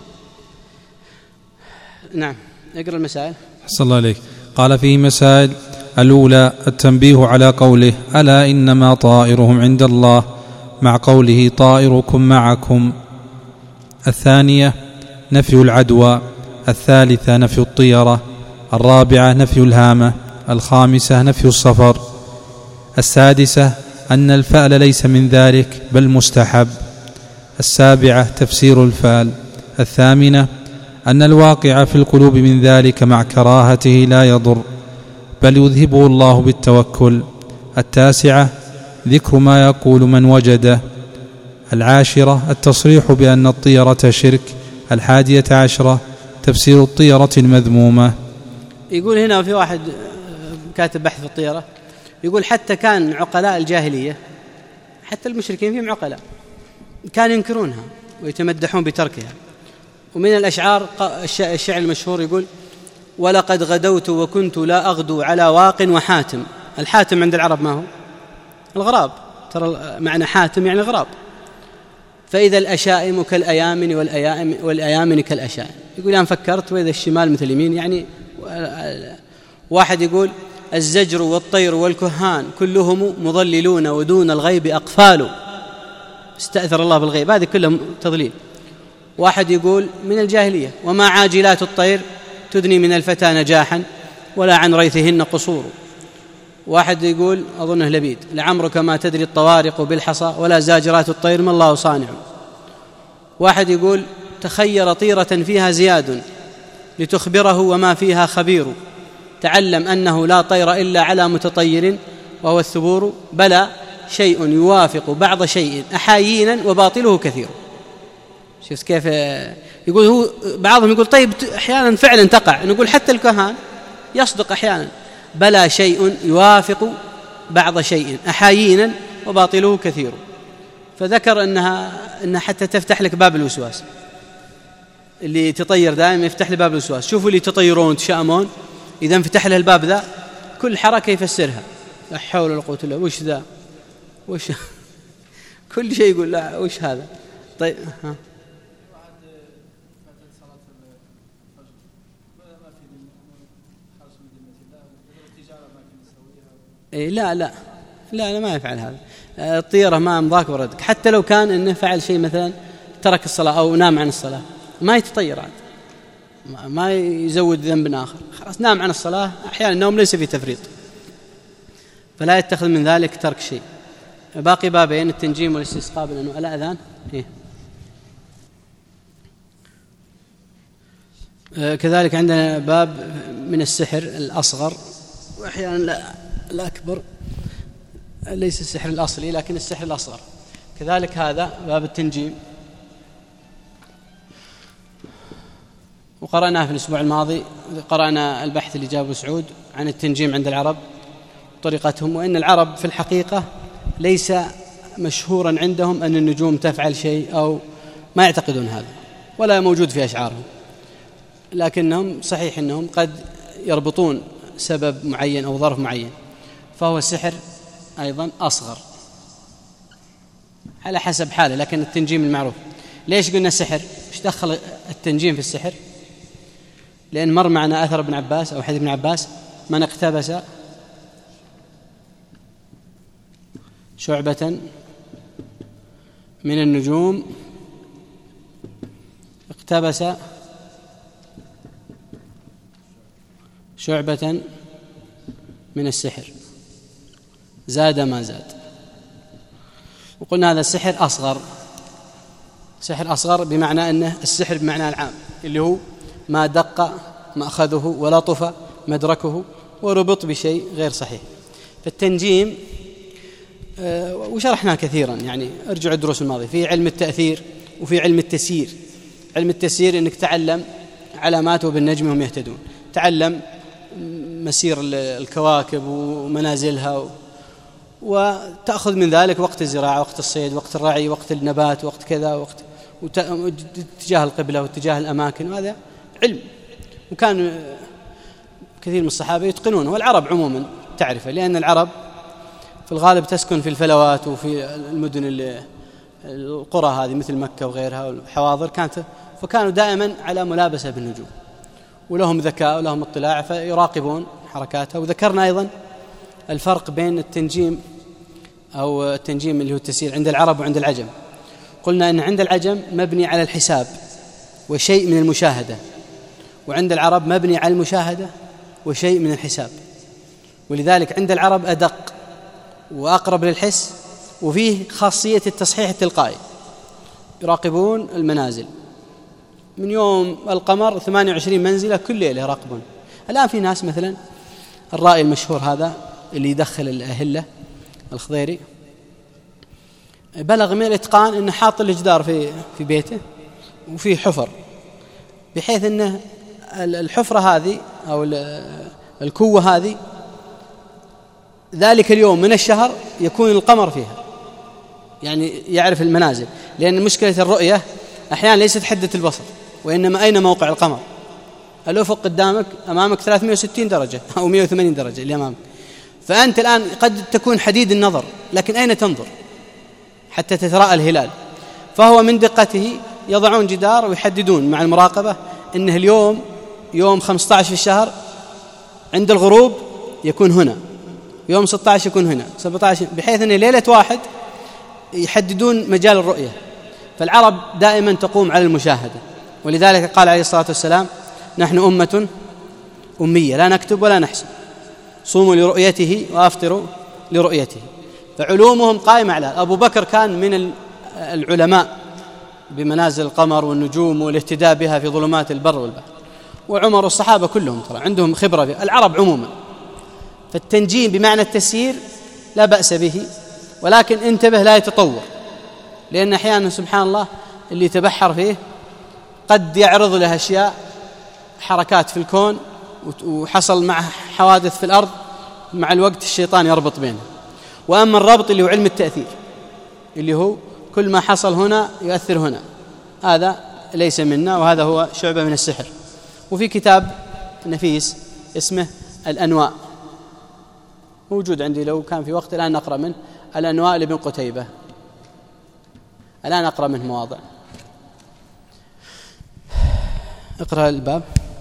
نعم. اقرأ المسائل. صلى الله عليك. قال فيه مسائل: الأولى التنبيه على قوله ألا إنما طائرهم عند الله، مع قوله طائركم معكم. الثانية نفي العدوى. الثالثة نفي الطيرة. الرابعة نفي الهامة. الخامسة نفي الصفر. السادسة أن الفأل ليس من ذلك بل مستحب. السابعة تفسير الفأل. الثامنة أن الواقع في القلوب من ذلك مع كراهته لا يضر بل يذهبه الله بالتوكل. التاسعة ذكر ما يقول من وجده. العاشرة التصريح بأن الطيرة شرك. الحادية عشرة تفسير الطيرة المذمومة. يقول هنا في واحد كاتب بحث في الطيرة، يقول حتى كان عقلاء الجاهلية، حتى المشركين فيهم عقلاء، كانوا ينكرونها ويتمدحون بتركها. ومن الأشعار الشعر المشهور يقول: ولقد غدوت وكنت لا أغدو على واق وحاتم. الحاتم عند العرب ما هو؟ الغراب، ترى معنى حاتم يعني غراب. فإذا الأشائم كالأيامن والأيامن, والأيامن كالأشائم. يقول أنا فكرت وإذا الشمال مثل اليمين، يعني واحد يقول: الزجر والطير والكهان كلهم مضللون ودون الغيب أقفال. استأثر الله بالغيب، هذه كلهم تضليل. واحد يقول من الجاهلية: وما عاجلات الطير تدني من الفتى نجاحا ولا عن ريثهن قصور. واحد يقول أظنه لبيد: لعمرك ما تدري الطوارق بالحصى ولا زاجرات الطير ما الله صانع. واحد يقول: تخير طيرة فيها زياد لتخبره وما فيها خبير، تعلم أنه لا طير إلا على متطير وهو الثبور، بلى شيء يوافق بعض شيء أحايينا وباطله كثير. شفت كيف يقول هو؟ بعضهم يقول طيب أحيانا فعلا تقع، نقول حتى الكهان يصدق أحيانا، بلى شيء يوافق بعض شيء أحايينا وباطله كثير. فذكر أنها, أنها حتى تفتح لك باب الوسواس. اللي يتطير دائما يفتح له باب الوسواس. شوفوا اللي يتطيرون وتشامون، إذا انفتح له الباب ذا كل حركة يفسرها، لا حول ولا قوة إلا، وش ذا وش كل شيء يقول لا وش هذا. طيب ها إيه لا لا لا لا ما يفعل هذا. الطيرة ما مضاك وردك، حتى لو كان إنه فعل شيء مثلا ترك الصلاة أو نام عن الصلاة ما يتطير عاد، ما يزود ذنب آخر، خلاص نام عن الصلاة. أحيانا النوم ليس في تفريط، فلا يتخذ من ذلك ترك شيء. باقي بابين، التنجيم والاستسقاء بالأنواع. الأذان إيه؟ آه كذلك عندنا باب من السحر الأصغر، وأحيانا لا الأكبر، ليس السحر الأصلي لكن السحر الأصغر. كذلك هذا باب التنجيم، وقرأناه في الأسبوع الماضي. قرأنا البحث اللي جابه سعود عن التنجيم عند العرب طريقتهم، وإن العرب في الحقيقة ليس مشهورا عندهم أن النجوم تفعل شيء، أو ما يعتقدون هذا ولا موجود في أشعارهم، لكنهم صحيح أنهم قد يربطون سبب معين أو ظرف معين، فهو السحر أيضا أصغر على حسب حاله. لكن التنجيم المعروف. ليش قلنا سحر؟ إيش دخل التنجيم في السحر؟ لأن مر معنا أثر ابن عباس أو حديث ابن عباس: من اقتبس شعبة من النجوم اقتبس شعبة من السحر زاد ما زاد. وقلنا هذا السحر أصغر، سحر أصغر بمعنى أنه السحر بمعنى العام، اللي هو ما دق مأخذه ولا طف مدركه وربط بشيء غير صحيح. فالتنجيم أه وشرحناه كثيرا، يعني ارجعوا الدروس الماضية في علم التأثير وفي علم التسيير. علم التسيير أنك تعلم علامات وبالنجم هم يهتدون، تعلم مسير الكواكب ومنازلها، وتأخذ من ذلك وقت الزراعة، وقت الصيد، وقت الرعي، وقت النبات، وقت كذا، وقت اتجاه القبلة واتجاه الأماكن، وهذا علم. وكان كثير من الصحابة يتقنونه، والعرب عموما تعرفه، لأن العرب في الغالب تسكن في الفلوات وفي المدن القرى هذه مثل مكة وغيرها والحواضر، كانت فكانوا دائما على ملابسة بالنجوم، ولهم ذكاء ولهم اطلاع فيراقبون حركاتها. وذكرنا أيضا الفرق بين التنجيم أو التنجيم اللي هو التسيير عند العرب وعند العجم. قلنا أن عند العجم مبني على الحساب وشيء من المشاهدة، وعند العرب مبني على المشاهدة وشيء من الحساب. ولذلك عند العرب أدق وأقرب للحس، وفيه خاصية التصحيح التلقائي، يراقبون المنازل من يوم القمر ثمانية وعشرين منزلة كل ليلة يراقبون. الآن في ناس مثلا الرائي المشهور هذا اللي يدخل الأهلة الخضيري بلغ من الإتقان أنه حاط الجدار في في بيته وفيه حفر، بحيث أنه الحفرة هذه أو الكوة هذه ذلك اليوم من الشهر يكون القمر فيها، يعني يعرف المنازل. لأن مشكلة الرؤية أحيانا ليست حدة البصر، وإنما أين موقع القمر. الأفق قدامك أمامك ثلاثمائة وستين درجة أو مائة وثمانين درجة اللي أمامك، فأنت الآن قد تكون حديد النظر، لكن أين تنظر حتى تتراءى الهلال؟ فهو من دقته يضعون جدار ويحددون مع المراقبة إنه اليوم يوم خمسة عشر في الشهر عند الغروب يكون هنا، يوم ستة عشر يكون هنا، سبعة عشر، بحيث أن ليلة واحد يحددون مجال الرؤية. فالعرب دائما تقوم على المشاهدة، ولذلك قال عليه الصلاة والسلام: نحن أمة أمية لا نكتب ولا نحسب، صوموا لرؤيته وأفطروا لرؤيته. فعلومهم قائمة على. أبو بكر كان من العلماء بمنازل القمر والنجوم والاهتداء بها في ظلمات البر والبحر، وعمر والصحابة كلهم ترى عندهم خبرة بها، العرب عموما. فالتنجيم بمعنى التسيير لا بأس به، ولكن انتبه لا يتطور، لأن أحيانا سبحان الله اللي يتبحر فيه قد يعرض له أشياء، حركات في الكون، وحصل معه حوادث في الأرض، مع الوقت الشيطان يربط بينه. وأما الربط اللي هو علم التأثير، اللي هو كل ما حصل هنا يؤثر هنا، هذا ليس منا، وهذا هو شعبة من السحر. وفي كتاب نفيس اسمه الأنواء موجود عندي، لو كان في وقت الآن نقرأ منه، الأنواء لابن قتيبة، الآن أقرأ منه مواضع. اقرأ الباب.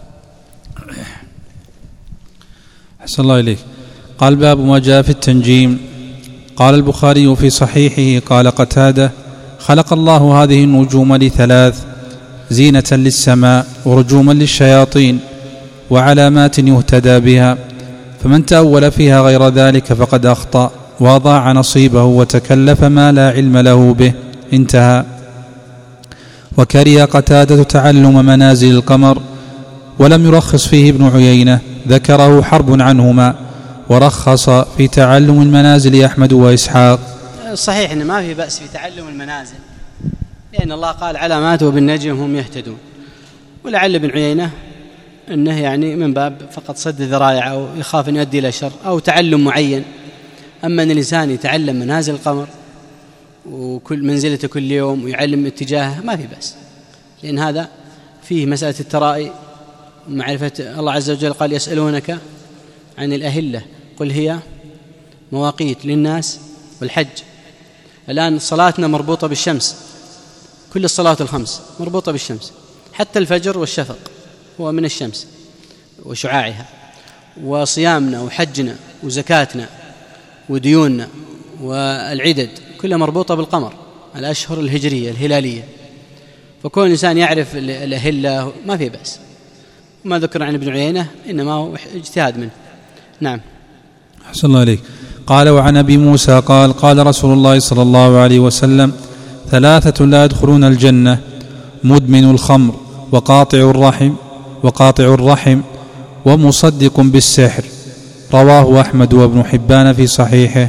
أحسن الله إليك. قال باب ما جاء في التنجيم. قال البخاري في صحيحه قال قتادة: خلق الله هذه النجوم لثلاث: زينة للسماء، ورجوما للشياطين، وعلامات يهتدى بها، فمن تأول فيها غير ذلك فقد أخطأ وأضاع نصيبه وتكلف ما لا علم له به. انتهى. وكره قتادة تعلم منازل القمر، ولم يرخص فيه ابن عيينة، ذكره حرب عنهما، ورخص في تعلم المنازل أحمد وإسحاق. صحيح أن ما في بأس في تعلم المنازل، لأن الله قال علامات وبالنجم هم يهتدون، ولعل ابن عيينة أنه يعني من باب فقط صد ذرائع أو يخاف أن يؤدي إلى شر أو تعلم معين. أما أن الإنسان يتعلم منازل القمر وكل منزلته كل يوم ويعلم اتجاهه ما في بأس، لأن هذا فيه مسألة الترائي ومعرفة. الله عز وجل قال: يسألونك عن الأهلة قل هي مواقيت للناس والحج. الآن صلاتنا مربوطة بالشمس، كل الصلاة الخمس مربوطة بالشمس، حتى الفجر والشفق هو من الشمس وشعاعها، وصيامنا وحجنا وزكاتنا وديوننا والعدد كلها مربوطة بالقمر، الأشهر الهجرية الهلالية. فكون الإنسان يعرف الأهلة ما في بأس. ما ذكر عن ابن عيينة إنما هو اجتهاد منه. نعم. أحسن الله عليك. قال: وعن أبي موسى قال: قال رسول الله صلى الله عليه وسلم: ثلاثة لا يدخلون الجنة: مدمن الخمر، وقاطع الرحم وقاطع الرحم ومصدق بالسحر. رواه أحمد وابن حبان في صحيحه.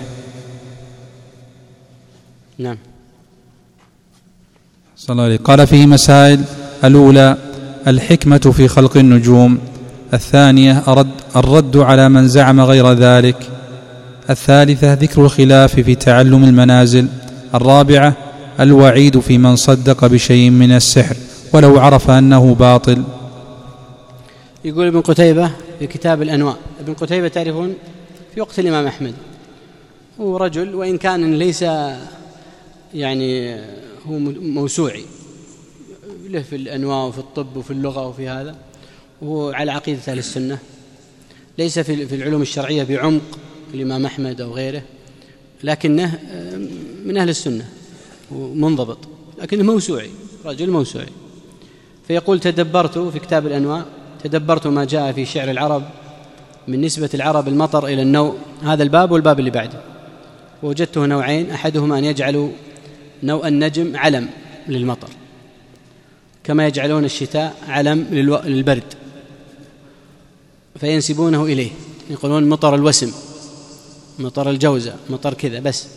نعم. صلى الله عليه. قال: فيه مسائل: الأولى الحكمة في خلق النجوم. الثانية الرد على من زعم غير ذلك. الثالثة ذكر الخلاف في تعلم المنازل. الرابعة الوعيد في من صدق بشيء من السحر ولو عرف أنه باطل. يقول ابن قتيبة في كتاب الأنواء. ابن قتيبة تعرفون في وقت الإمام أحمد هو رجل، وإن كان ليس يعني هو موسوعي له في الأنواء وفي الطب وفي اللغة وفي هذا، وهو على عقيدة أهل السنة، ليس في العلوم الشرعية بعمق الإمام أحمد أو غيره، لكنه من أهل السنة ومنضبط، لكنه موسوعي، رجل موسوعي. فيقول: تدبرت في كتاب الأنواء تدبرت ما جاء في شعر العرب من نسبة العرب المطر إلى النوء، هذا الباب والباب اللي بعده، ووجدته نوعين: أحدهما أن يجعلوا نوء النجم علم للمطر، كما يجعلون الشتاء علم للبرد فينسبونه إليه، يقولون مطر الوسم، مطر الجوزة، مطر كذا بس.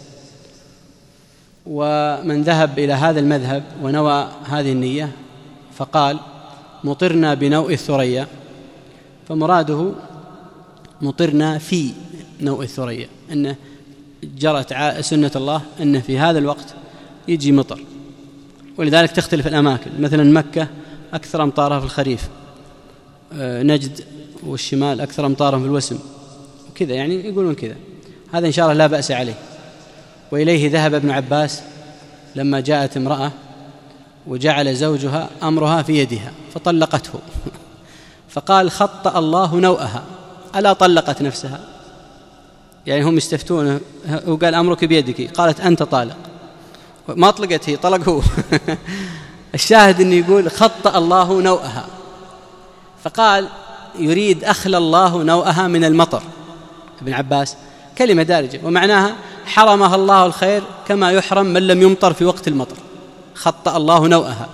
ومن ذهب إلى هذا المذهب ونوى هذه النية فقال: مطرنا بنوء الثريا، فمراده مطرنا في نوء الثريا، أنه جرت سنة الله أنه في هذا الوقت يجي مطر، ولذلك تختلف الأماكن. مثلا مكة أكثر أمطارها في الخريف، نجد والشمال أكثر أمطارهم في الوسم، وكذا يعني يقولون كذا. هذا إن شاء الله لا بأس عليه. وإليه ذهب ابن عباس لما جاءت امرأة وجعل زوجها أمرها في يدها فطلقته فقال: خطأ الله نوءها، ألا طلقت نفسها؟ يعني هم يستفتونه، وقال: أمرك بيدك، قالت: أنت طالق، ما طلقت هي، طلق هو الشاهد أنه يقول: خطأ الله نوءها، فقال يريد أخلى الله نوءها من المطر. ابن عباس كلمة دارجة، ومعناها حرمها الله الخير كما يحرم من لم يمطر في وقت المطر، خطأ الله نوءها.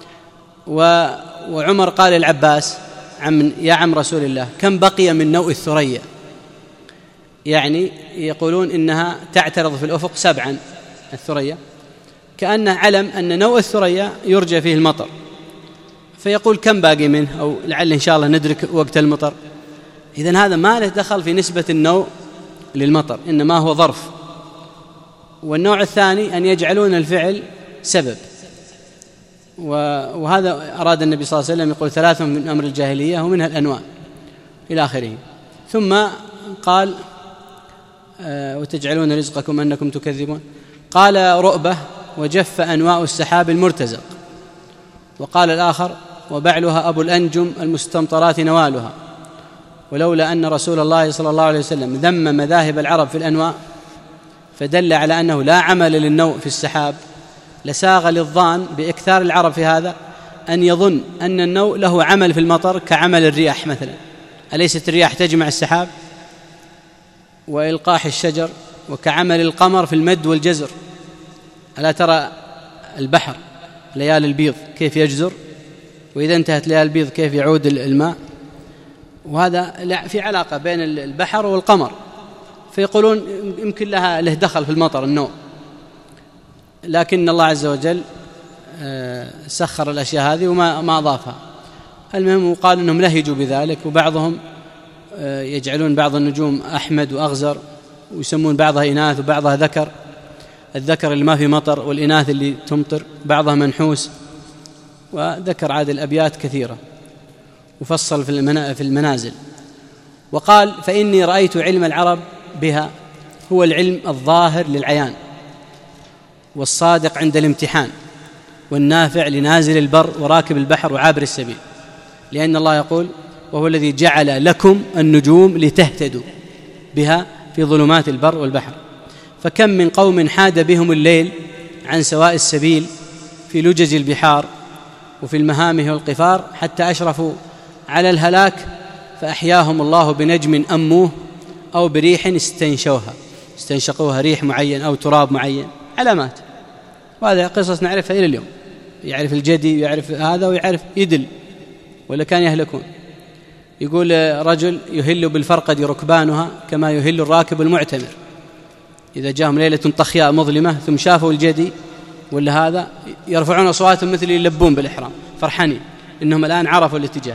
وعمر قال للعباس: عم يا عم رسول الله، كم بقي من نوء الثريا؟ يعني يقولون إنها تعترض في الأفق سبعا الثريا، كأنه علم أن نوء الثريا يرجى فيه المطر، فيقول: كم باقي منه؟ أو لعل إن شاء الله ندرك وقت المطر. إذن هذا ما له دخل في نسبة النوء للمطر، إنما هو ظرف. والنوع الثاني أن يجعلون الفعل سبب، وهذا أراد النبي صلى الله عليه وسلم يقول ثلاث من أمر الجاهلية ومنها الأنواع إلى آخره. ثم قال وتجعلون رزقكم أنكم تكذبون. قال رؤبة وجف أنواء السحاب المرتزق. وقال الآخر وبعلها أبو الأنجم المستمطرات نوالها. ولولا أن رسول الله صلى الله عليه وسلم ذم مذاهب العرب في الأنواع فدل على أنه لا عمل للنوء في السحاب لساغ للظان بإكثار العرب في هذا أن يظن أن النوء له عمل في المطر كعمل الرياح مثلا. أليست الرياح تجمع السحاب وإلقاح الشجر؟ وكعمل القمر في المد والجزر. ألا ترى البحر ليالي البيض كيف يجزر، وإذا انتهت ليالي البيض كيف يعود الماء؟ وهذا في علاقة بين البحر والقمر، فيقولون يمكن لها له دخل في المطر النوء، لكن الله عز وجل سخر الأشياء هذه وما ما أضافها. المهم قال أنهم لهجوا بذلك، وبعضهم يجعلون بعض النجوم أحمد وأغزر، ويسمون بعضها إناث وبعضها ذكر، الذكر اللي ما في مطر والإناث اللي تمطر، بعضها منحوس، وذكر عاد الأبيات كثيرة وفصل في المنازل. وقال فإني رأيت علم العرب بها هو العلم الظاهر للعيان والصادق عند الامتحان والنافع لنازل البر وراكب البحر وعابر السبيل، لأن الله يقول وهو الذي جعل لكم النجوم لتهتدوا بها في ظلمات البر والبحر. فكم من قوم حاد بهم الليل عن سواء السبيل في لجج البحار وفي المهامه والقفار حتى أشرفوا على الهلاك فأحياهم الله بنجم أموه أو بريح استنشوها استنشقوها، ريح معين أو تراب معين، علامات. وهذا قصص نعرفها إلى اليوم، يعرف الجدي ويعرف هذا ويعرف يدل، ولا كان يهلكون. يقول رجل يهل بالفرقد ركبانها كما يهل الراكب المعتمر، إذا جاءهم ليلة طخياء مظلمة ثم شافوا الجدي ولا هذا يرفعون أصواتهم مثل يلبون بالإحرام فرحانين إنهم الآن عرفوا الاتجاه.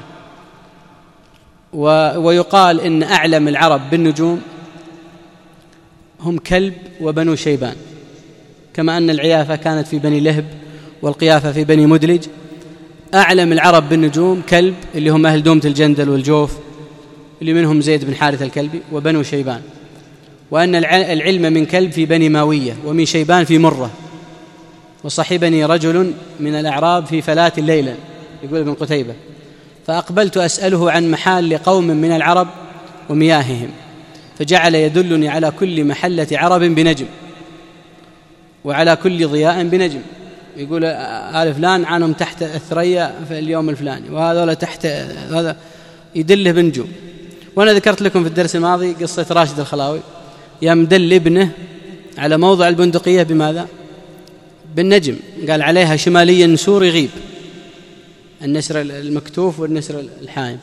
ويقال إن أعلم العرب بالنجوم هم كلب وبنو شيبان، كما أن العيافة كانت في بني لهب والقيافة في بني مدلج. أعلم العرب بالنجوم كلب اللي هم أهل دومة الجندل والجوف اللي منهم زيد بن حارث الكلبي وبنو شيبان. وأن العلم من كلب في بني ماوية ومن شيبان في مرة. وصحبني رجل من الأعراب في فلاة ليلا، يقول ابن قتيبة، فأقبلت أسأله عن محال قوم من العرب ومياههم، فجعل يدلني على كل محلة عرب بنجم وعلى كل ضياء بنجم. يقول آل فلان عنهم تحت الثريا في اليوم الفلاني، وهذا تحت، هذا يدله بنجوم. وأنا ذكرت لكم في الدرس الماضي قصة راشد الخلاوي يمدل ابنه على موضع البندقية بماذا؟ بالنجم، قال عليها شماليا نسور يغيب، النسر المكتوف والنسر الحائم.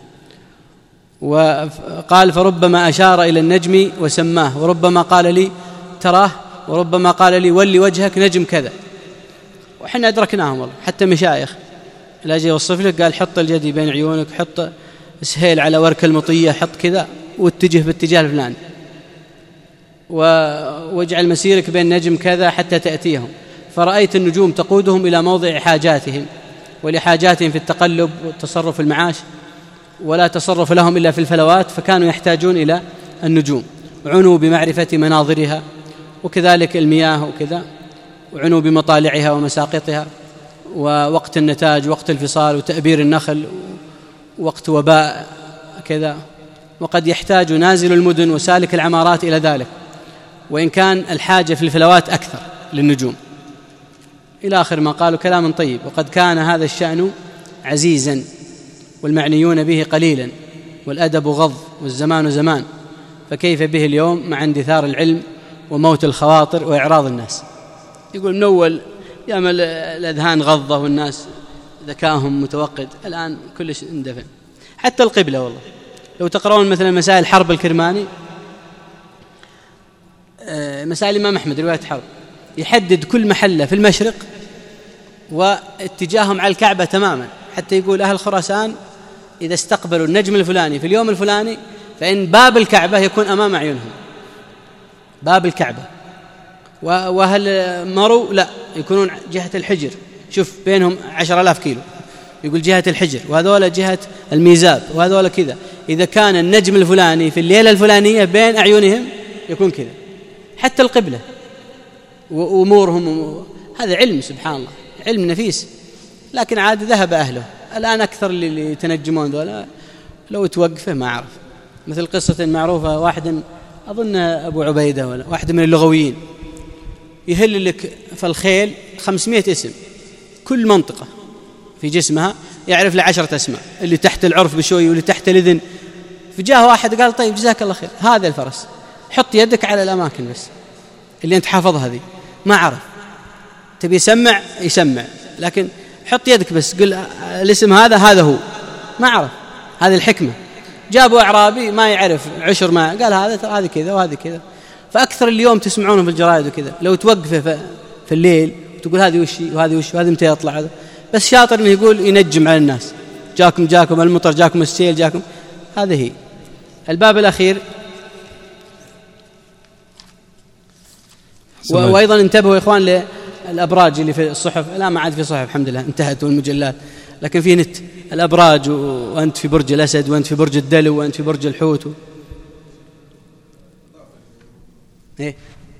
وقال فربما أشار إلى النجم وسماه، وربما قال لي تراه، وربما قال لي ولي وجهك نجم كذا. وحنا أدركناهم والله، حتى مشايخ لا جاي يوصف لك قال حط الجدي بين عيونك، حط سهيل على ورك المطية، حط كذا واتجه باتجاه الفلاني، واجعل مسيرك بين نجم كذا حتى تأتيهم. فرأيت النجوم تقودهم إلى موضع حاجاتهم ولحاجاتهم في التقلب والتصرف في المعاش، ولا تصرف لهم إلا في الفلوات، فكانوا يحتاجون إلى النجوم. عنوا بمعرفة مناظرها وكذلك المياه وكذا، وعنوا بمطالعها ومساقطها ووقت النتاج وقت الفصال وتأبير النخل وقت وباء كذا. وقد يحتاج نازل المدن وسالك العمارات إلى ذلك، وإن كان الحاجة في الفلوات أكثر للنجوم، إلى آخر ما قالوا كلام طيب. وقد كان هذا الشأن عزيزا والمعنيون به قليلا، والأدب غض والزمان زمان، فكيف به اليوم مع اندثار العلم وموت الخواطر وإعراض الناس. يقول من أول يعمل الأذهان غضة والناس ذكاهم متوقد، الآن كلش اندفن. حتى القبلة والله، لو تقرؤون مثلا مسائل حرب الكرماني، مسائل الإمام أحمد رواية حرب، يحدد كل محلة في المشرق واتجاههم على الكعبة تماما، حتى يقول أهل خراسان إذا استقبلوا النجم الفلاني في اليوم الفلاني فإن باب الكعبة يكون أمام عيونهم، باب الكعبة. وأهل مرو لا، يكونون جهة الحجر شوف بينهم عشر آلاف كيلو، يقول جهة الحجر وهذول جهة الميزاب وهذول كذا. إذا كان النجم الفلاني في الليلة الفلانية بين أعينهم يكون كذا، حتى القبلة وأمورهم، هذا علم سبحان الله، علم نفيس. لكن عاد ذهب أهله. الآن أكثر اللي يتنجمون ذولا لو توقفه ما أعرف. مثل قصة معروفة، واحد أظن أبو عبيدة ولا واحد من اللغويين يهل لك في الخيل خمسمائة اسم، كل منطقة في جسمها يعرف له عشرة أسماء، اللي تحت العرف بشوي واللي تحت الإذن. فجاه واحد قال طيب جزاك الله خير، هذا الفرس حط يدك على الأماكن بس اللي أنت حافظها هذه، ما عرف. تبي يسمع يسمع، لكن حط يدك بس قل الاسم هذا هذا هو، ما عرف. هذه الحكمة. جابوا أعرابي ما يعرف عشر، ما قال هذا هذه كذا وهذه كذا. فأكثر اليوم تسمعونه في الجرائد وكذا، لو توقفه في الليل وتقول هذه وشي وهذه وشي وهذه متى يطلع هذا، بس شاطر إنه يقول ينجم على الناس، جاكم جاكم المطر، جاكم السيل، جاكم. هذه هي. الباب الأخير، وأيضا انتبهوا يا إخوان للأبراج اللي في الصحف. لا ما عاد في صحف الحمد لله، انتهت والمجلات، لكن في نت الأبراج، وأنت في برج الأسد، وأنت في برج الدلو، وأنت في برج الحوت و... إيه؟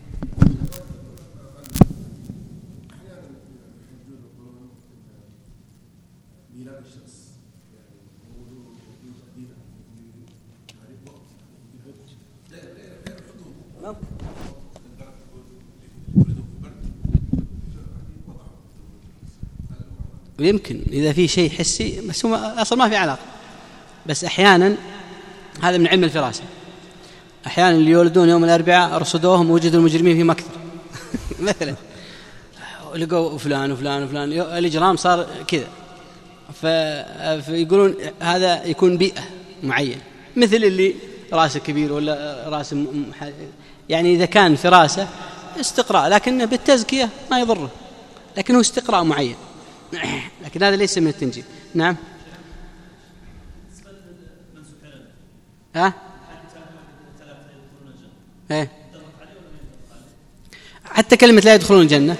ويمكن إذا في شيء حسي، بس هو أصلا ما في علاقة. بس أحيانا هذا من علم الفراسة، أحيانا اللي يولدون يوم الأربعاء أرصدوهم ووجدوا المجرمين في مكتب مثلا، لقوا فلان وفلان وفلان، الإجرام صار كذا. فيقولون هذا يكون بيئة معينة، مثل اللي راسه كبير ولا راسه م... يعني إذا كان فراسة استقراء، لكن بالتزكية ما يضره، لكنه استقراء معين. لكن هذا ليس من التنجيم. نعم. ها؟ ايه حتى كلمة لا يدخلون الجنة،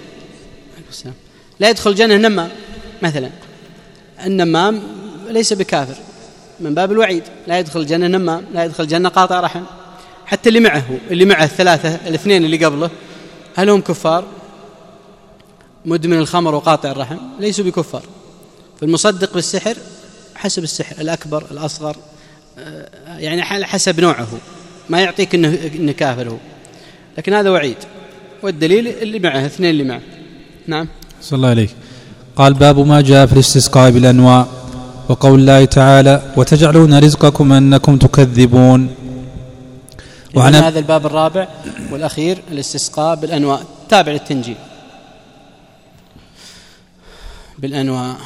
لا يدخل الجنة النمام مثلا، النمام ليس بكافر من باب الوعيد، لا يدخل الجنة النمام، لا يدخل الجنة قاطع رحم. حتى اللي معه اللي معه الثلاثة الاثنين اللي قبله، هل هم كفار؟ مدمن الخمر وقاطع الرحم ليسوا بكفار. فالمصدق بالسحر حسب السحر، الأكبر الأصغر، يعني حسب نوعه، ما يعطيك إنه, إنه كافر هو، لكن هذا وعيد. والدليل اللي معه اثنين اللي معه. نعم. صلى الله عليك. قال باب ما جاء في الاستسقاء بالأنواع، وقول الله تعالى وتجعلون رزقكم أنكم تكذبون. وعن هذا الباب الرابع والأخير الاستسقاء بالأنواع، تابع للتنجيم بالأنواع.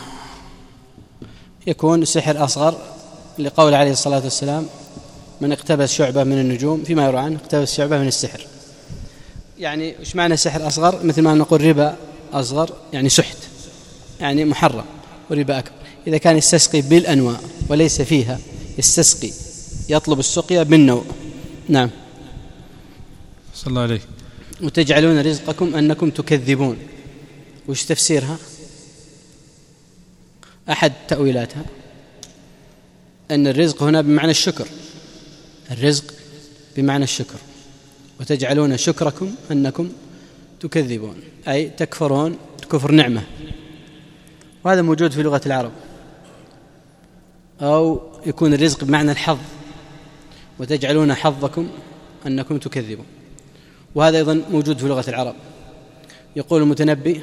يكون سحر أصغر لقول عليه الصلاة والسلام من اقتبس شعبة من النجوم، فيما يروى عنه اقتبس شعبة من السحر. يعني وش معنى سحر أصغر؟ مثل ما نقول ربا أصغر يعني سحت، يعني محرم، وربا أكبر. إذا كان يستسقي بالأنواع وليس فيها يستسقي يطلب السقيا بالنوع. نعم. صلى الله عليه. وتجعلون رزقكم أنكم تكذبون، وش تفسيرها؟ أحد تأويلاتها أن الرزق هنا بمعنى الشكر، الرزق بمعنى الشكر، وتجعلون شكركم أنكم تكذبون، أي تكفرون كفر نعمة. وهذا موجود في لغة العرب. أو يكون الرزق بمعنى الحظ، وتجعلون حظكم أنكم تكذبون، وهذا أيضا موجود في لغة العرب. يقول المتنبي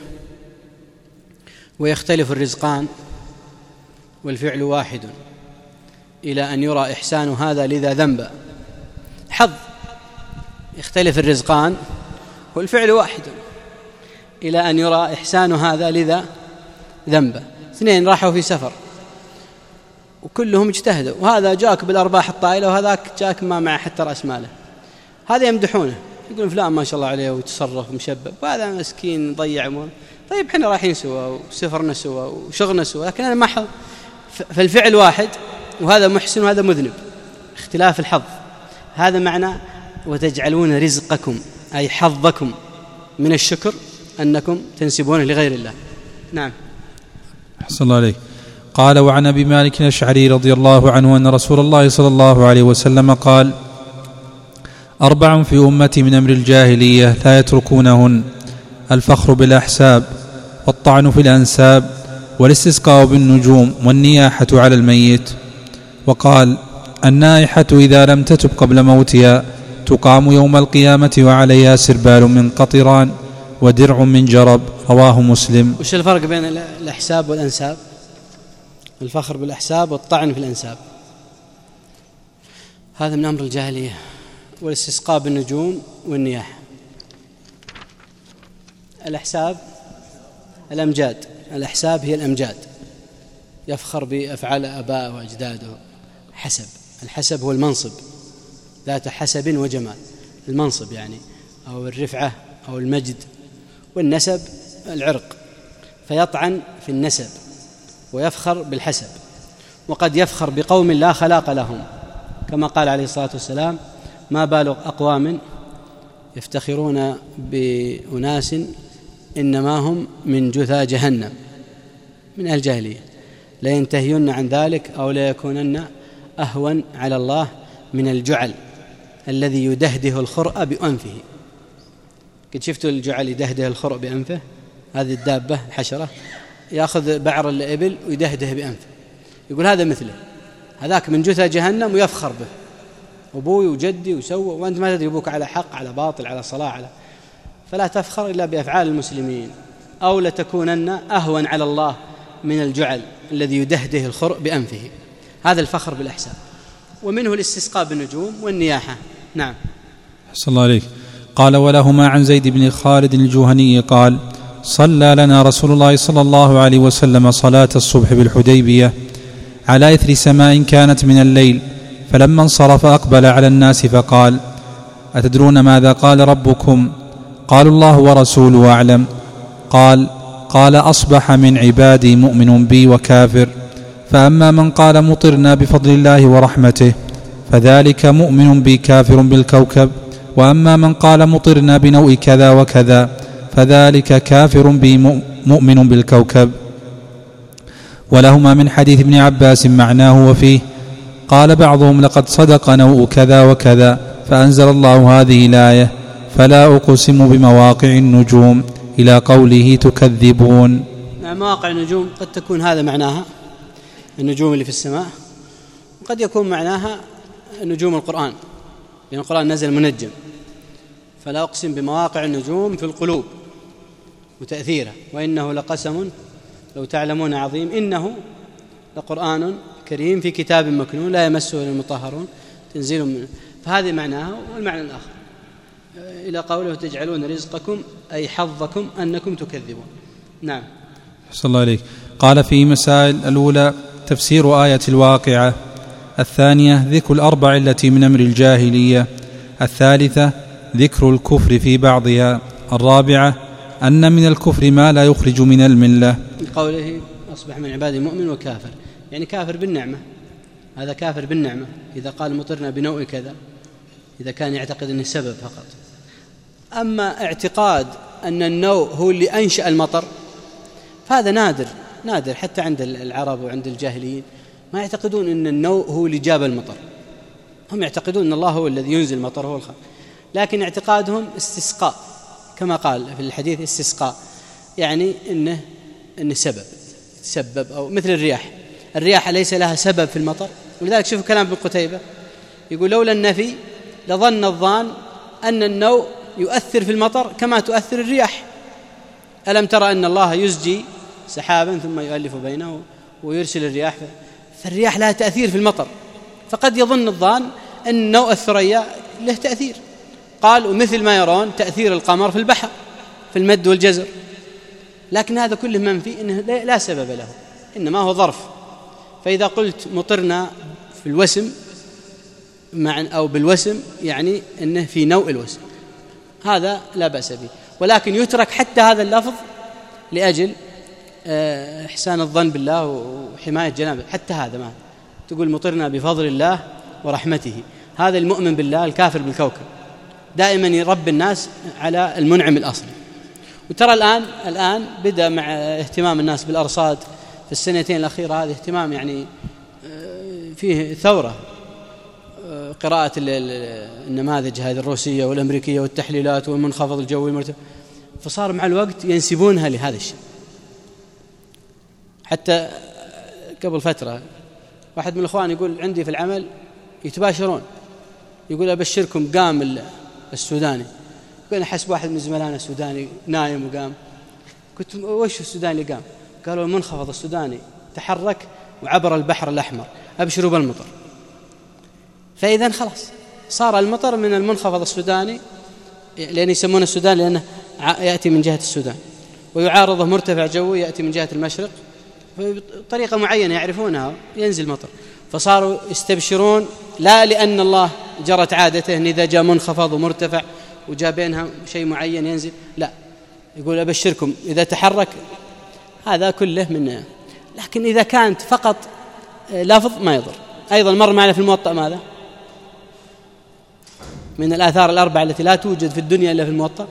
ويختلف الرزقان والفعل واحد إلى أن يرى إحسان هذا لذا ذنبا. حظ، يختلف الرزقان والفعل واحد إلى أن يرى إحسان هذا لذا ذنبا. اثنين راحوا في سفر وكلهم اجتهدوا، وهذا جاك بالأرباح الطائلة وهذاك جاك ما معه حتى رأس ماله. هذا يمدحونه، يقولون فلان ما شاء الله عليه وتصرف مشبب، وهذا مسكين ضيع أمور. طيب احنا رايحين سوا وسفرنا سوا وشغلنا سوا، لكن أنا ما حظ. فالفعل واحد، وهذا محسن وهذا مذنب، اختلاف الحظ. هذا معنى وتجعلون رزقكم أي حظكم من الشكر أنكم تنسبونه لغير الله. نعم. أحسن الله عليك. قال: وعن أبي مالك الأشعري رضي الله عنه أن رسول الله صلى الله عليه وسلم قال: أربع في أمتي من أمر الجاهلية لا يتركونهن: الفخر بالأحساب، والطعن في الأنساب، والاستسقاء بالنجوم، والنياحة على الميت. وقال: النائحة إذا لم تتب قبل موتها تقام يوم القيامة وعليها سربال من قطران ودرع من جرب. رواه مسلم. وش الفرق بين الأحساب والأنساب؟ الفخر بالأحساب والطعن في الأنساب هذا من أمر الجاهلية، والاستسقاء بالنجوم والنياحة. الأحساب الأمجاد، الأحساب هي الأمجاد، يفخر بأفعال آبائه وأجداده. حسب، الحسب هو المنصب، ذات حسب وجمال، المنصب يعني أو الرفعة أو المجد. والنسب العرق، فيطعن في النسب ويفخر بالحسب. وقد يفخر بقوم لا خلاق لهم، كما قال عليه الصلاة والسلام: ما بال أقوام يفتخرون بأناس إنما هم من جثى جهنم، من أهل الجاهلية، لينتهين عن ذلك أو ليكونن أهون على الله من الجعل الذي يدهده الخرء بأنفه. قد شفتوا الجعل يدهده الخرء بأنفه؟ هذه الدابة الحشرة يأخذ بعر الإبل ويدهده بأنفه، يقول هذا مثله، هذاك من جثى جهنم ويفخر به، أبوي وجدي وسوى، وأنت ما تدري أبوك على حق على باطل على صلاة على. فلا تفخر إلا بأفعال المسلمين، أو لتكونن أهون على الله من الجعل الذي يدهده الخرء بأنفه. هذا الفخر بالأحساب. ومنه الاستسقاء بالنجوم والنياحة. نعم. أحسن الله عليك. قال: ولهما عن زيد بن خالد الجهني قال: صلى لنا رسول الله صلى الله عليه وسلم صلاة الصبح بالحديبية على إثر سماء كانت من الليل، فلما انصرف أقبل على الناس فقال: أتدرون ماذا قال ربكم؟ قالوا: الله ورسوله أعلم. قال: قال: أصبح من عبادي مؤمن بي وكافر، فأما من قال مطرنا بفضل الله ورحمته فذلك مؤمن بي كافر بالكوكب، وأما من قال مطرنا بنوء كذا وكذا فذلك كافر بي مؤمن بالكوكب. ولهما من حديث ابن عباس معناه وفيه. قال بعضهم: لقد صدق نوء كذا وكذا، فأنزل الله هذه الآية: فلا أقسم بمواقع النجوم، إلى قوله تكذبون. مواقع النجوم قد تكون هذا معناها النجوم اللي في السماء، وقد يكون معناها نجوم القرآن، لأن القرآن نزل منجم. فلا أقسم بمواقع النجوم في القلوب وتأثيره، وإنه لقسم لو تعلمون عظيم، إنه لقرآن كريم في كتاب مكنون لا يمسه إلا المطهرون تنزيل من. فهذه معناها. والمعنى الآخر إلى قوله: تجعلون رزقكم أي حظكم أنكم تكذبون. نعم. أحسن الله عليك. قال في مسائل: الأولى تفسير آية الواقعة، الثانية ذكر الأربع التي من أمر الجاهلية، الثالثة ذكر الكفر في بعضها، الرابعة أن من الكفر ما لا يخرج من الملة. قوله: أصبح من عبادي مؤمن وكافر، يعني كافر بالنعمة، هذا كافر بالنعمة. إذا قال مطرنا بنوء كذا، إذا كان يعتقد أنه سبب فقط. أما اعتقاد أن النوء هو اللي أنشأ المطر فهذا نادر نادر حتى عند العرب وعند الجاهليين، ما يعتقدون أن النوء هو اللي جاب المطر، هم يعتقدون أن الله هو الذي ينزل المطر، هو الخالق. لكن اعتقادهم استسقاء، كما قال في الحديث: استسقاء يعني إنه إنه سبب تسبب، أو مثل الرياح، الرياح ليس لها سبب في المطر. ولذلك شوفوا كلام ابن قتيبة يقول: لولا النفي لظن الظان أن النوء يؤثر في المطر كما تؤثر الرياح. ألم ترى أن الله يزجي سحابا ثم يؤلف بينه ويرسل الرياح، فالرياح لها تأثير في المطر، فقد يظن الظان أن نوء الثريا له تأثير. قال: ومثل ما يرون تأثير القمر في البحر في المد والجزر، لكن هذا كله منفي، إنه لا سبب له، إنما هو ظرف. فإذا قلت مطرنا في الوسم مع أو بالوسم يعني إنه في نوء الوسم، هذا لا بأس به، ولكن يترك حتى هذا اللفظ لأجل إحسان الظن بالله وحماية جنابه. حتى هذا ما تقول مطرنا بفضل الله ورحمته، هذا المؤمن بالله الكافر بالكوكب، دائما يربي الناس على المنعم الأصلي. وترى الآن الآن بدأ مع اهتمام الناس بالأرصاد في السنتين الأخيرة هذه اهتمام يعني فيه ثورة، قراءة النماذج هذه الروسية والأمريكية والتحليلات والمنخفض الجوي المرتفع، فصار مع الوقت ينسبونها لهذا الشيء. حتى قبل فترة واحد من الأخوان يقول عندي في العمل يتباشرون، يقول أبشركم قام السوداني، يقول أحسب واحد من زملائنا السوداني نايم وقام، قلت وش السوداني اللي قام؟ قالوا المنخفض السوداني تحرك وعبر البحر الأحمر، أبشروا بالمطر. فإذا خلاص صار المطر من المنخفض السوداني، لأن يسمونه السودان لأنه يأتي من جهة السودان، ويعارضه مرتفع جوي يأتي من جهة المشرق، بطريقة معينة يعرفونها ينزل مطر. فصاروا يستبشرون لا لأن الله جرت عادته أن إذا جاء منخفض ومرتفع وجاء بينها شيء معين ينزل، لا، يقول أبشركم إذا تحرك هذا كله من. لكن إذا كانت فقط لفظ ما يضر. أيضا مر معنا في الموطأ ماذا؟ من الآثار الأربعة التي لا توجد في الدنيا إلا في الموطأ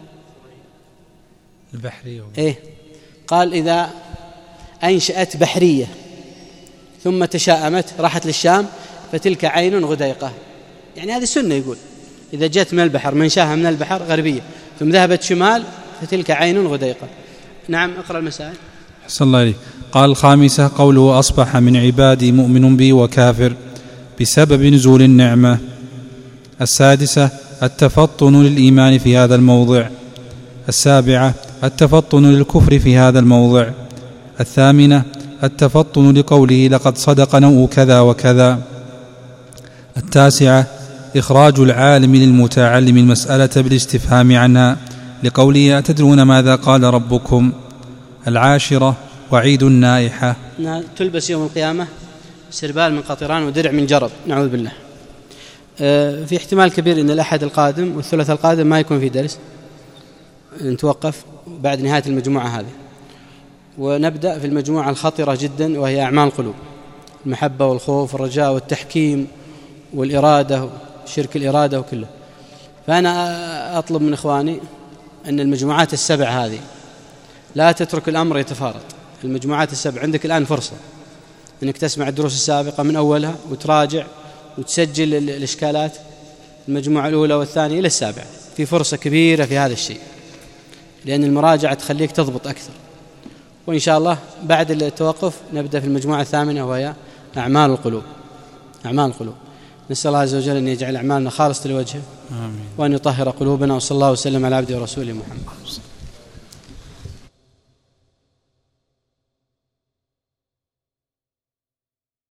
البحرية. إيه؟ قال إذا أنشأت بحرية ثم تشاءمت راحت للشام فتلك عين غديقة، يعني هذه سنة. يقول إذا جت من البحر منشاها من البحر غربية ثم ذهبت شمال فتلك عين غديقة. نعم، اقرأ المسائل. أحسن الله إليك. قال الخامسة قوله أصبح من عبادي مؤمن بي وكافر بسبب نزول النعمة. السادسة التفطن للإيمان في هذا الموضع. السابعة التفطن للكفر في هذا الموضع. الثامنة التفطن لقوله لقد صدق نوء كذا وكذا. التاسعة إخراج العالم للمتعلم المسألة بالاستفهام عنها لقوله أتدرون ماذا قال ربكم. العاشرة وعيد النائحة، تلبس يوم القيامة سربال من قطران ودرع من جرب، نعوذ بالله. في احتمال كبير أن الأحد القادم والثلاث القادم ما يكون في درس، نتوقف بعد نهاية المجموعة هذه، ونبدأ في المجموعة الخطرة جدا وهي أعمال القلوب، المحبة والخوف والرجاء والتحكيم والإرادة شرك الإرادة وكله. فأنا أطلب من إخواني أن المجموعات السبع هذه لا تترك الأمر يتفارط. المجموعات السبع عندك الآن فرصة أنك تسمع الدروس السابقة من أولها وتراجع وتسجل الإشكالات، المجموعة الأولى والثانية إلى السابعة، في فرصة كبيرة في هذا الشيء، لأن المراجعة تخليك تضبط أكثر. وإن شاء الله بعد التوقف نبدأ في المجموعة الثامنة وهي أعمال القلوب. أعمال القلوب، نسأل الله عز وجل أن يجعل أعمالنا خالصة لوجهه، آمين، وأن يطهر قلوبنا. وصلى الله وسلم على عبده ورسوله محمد.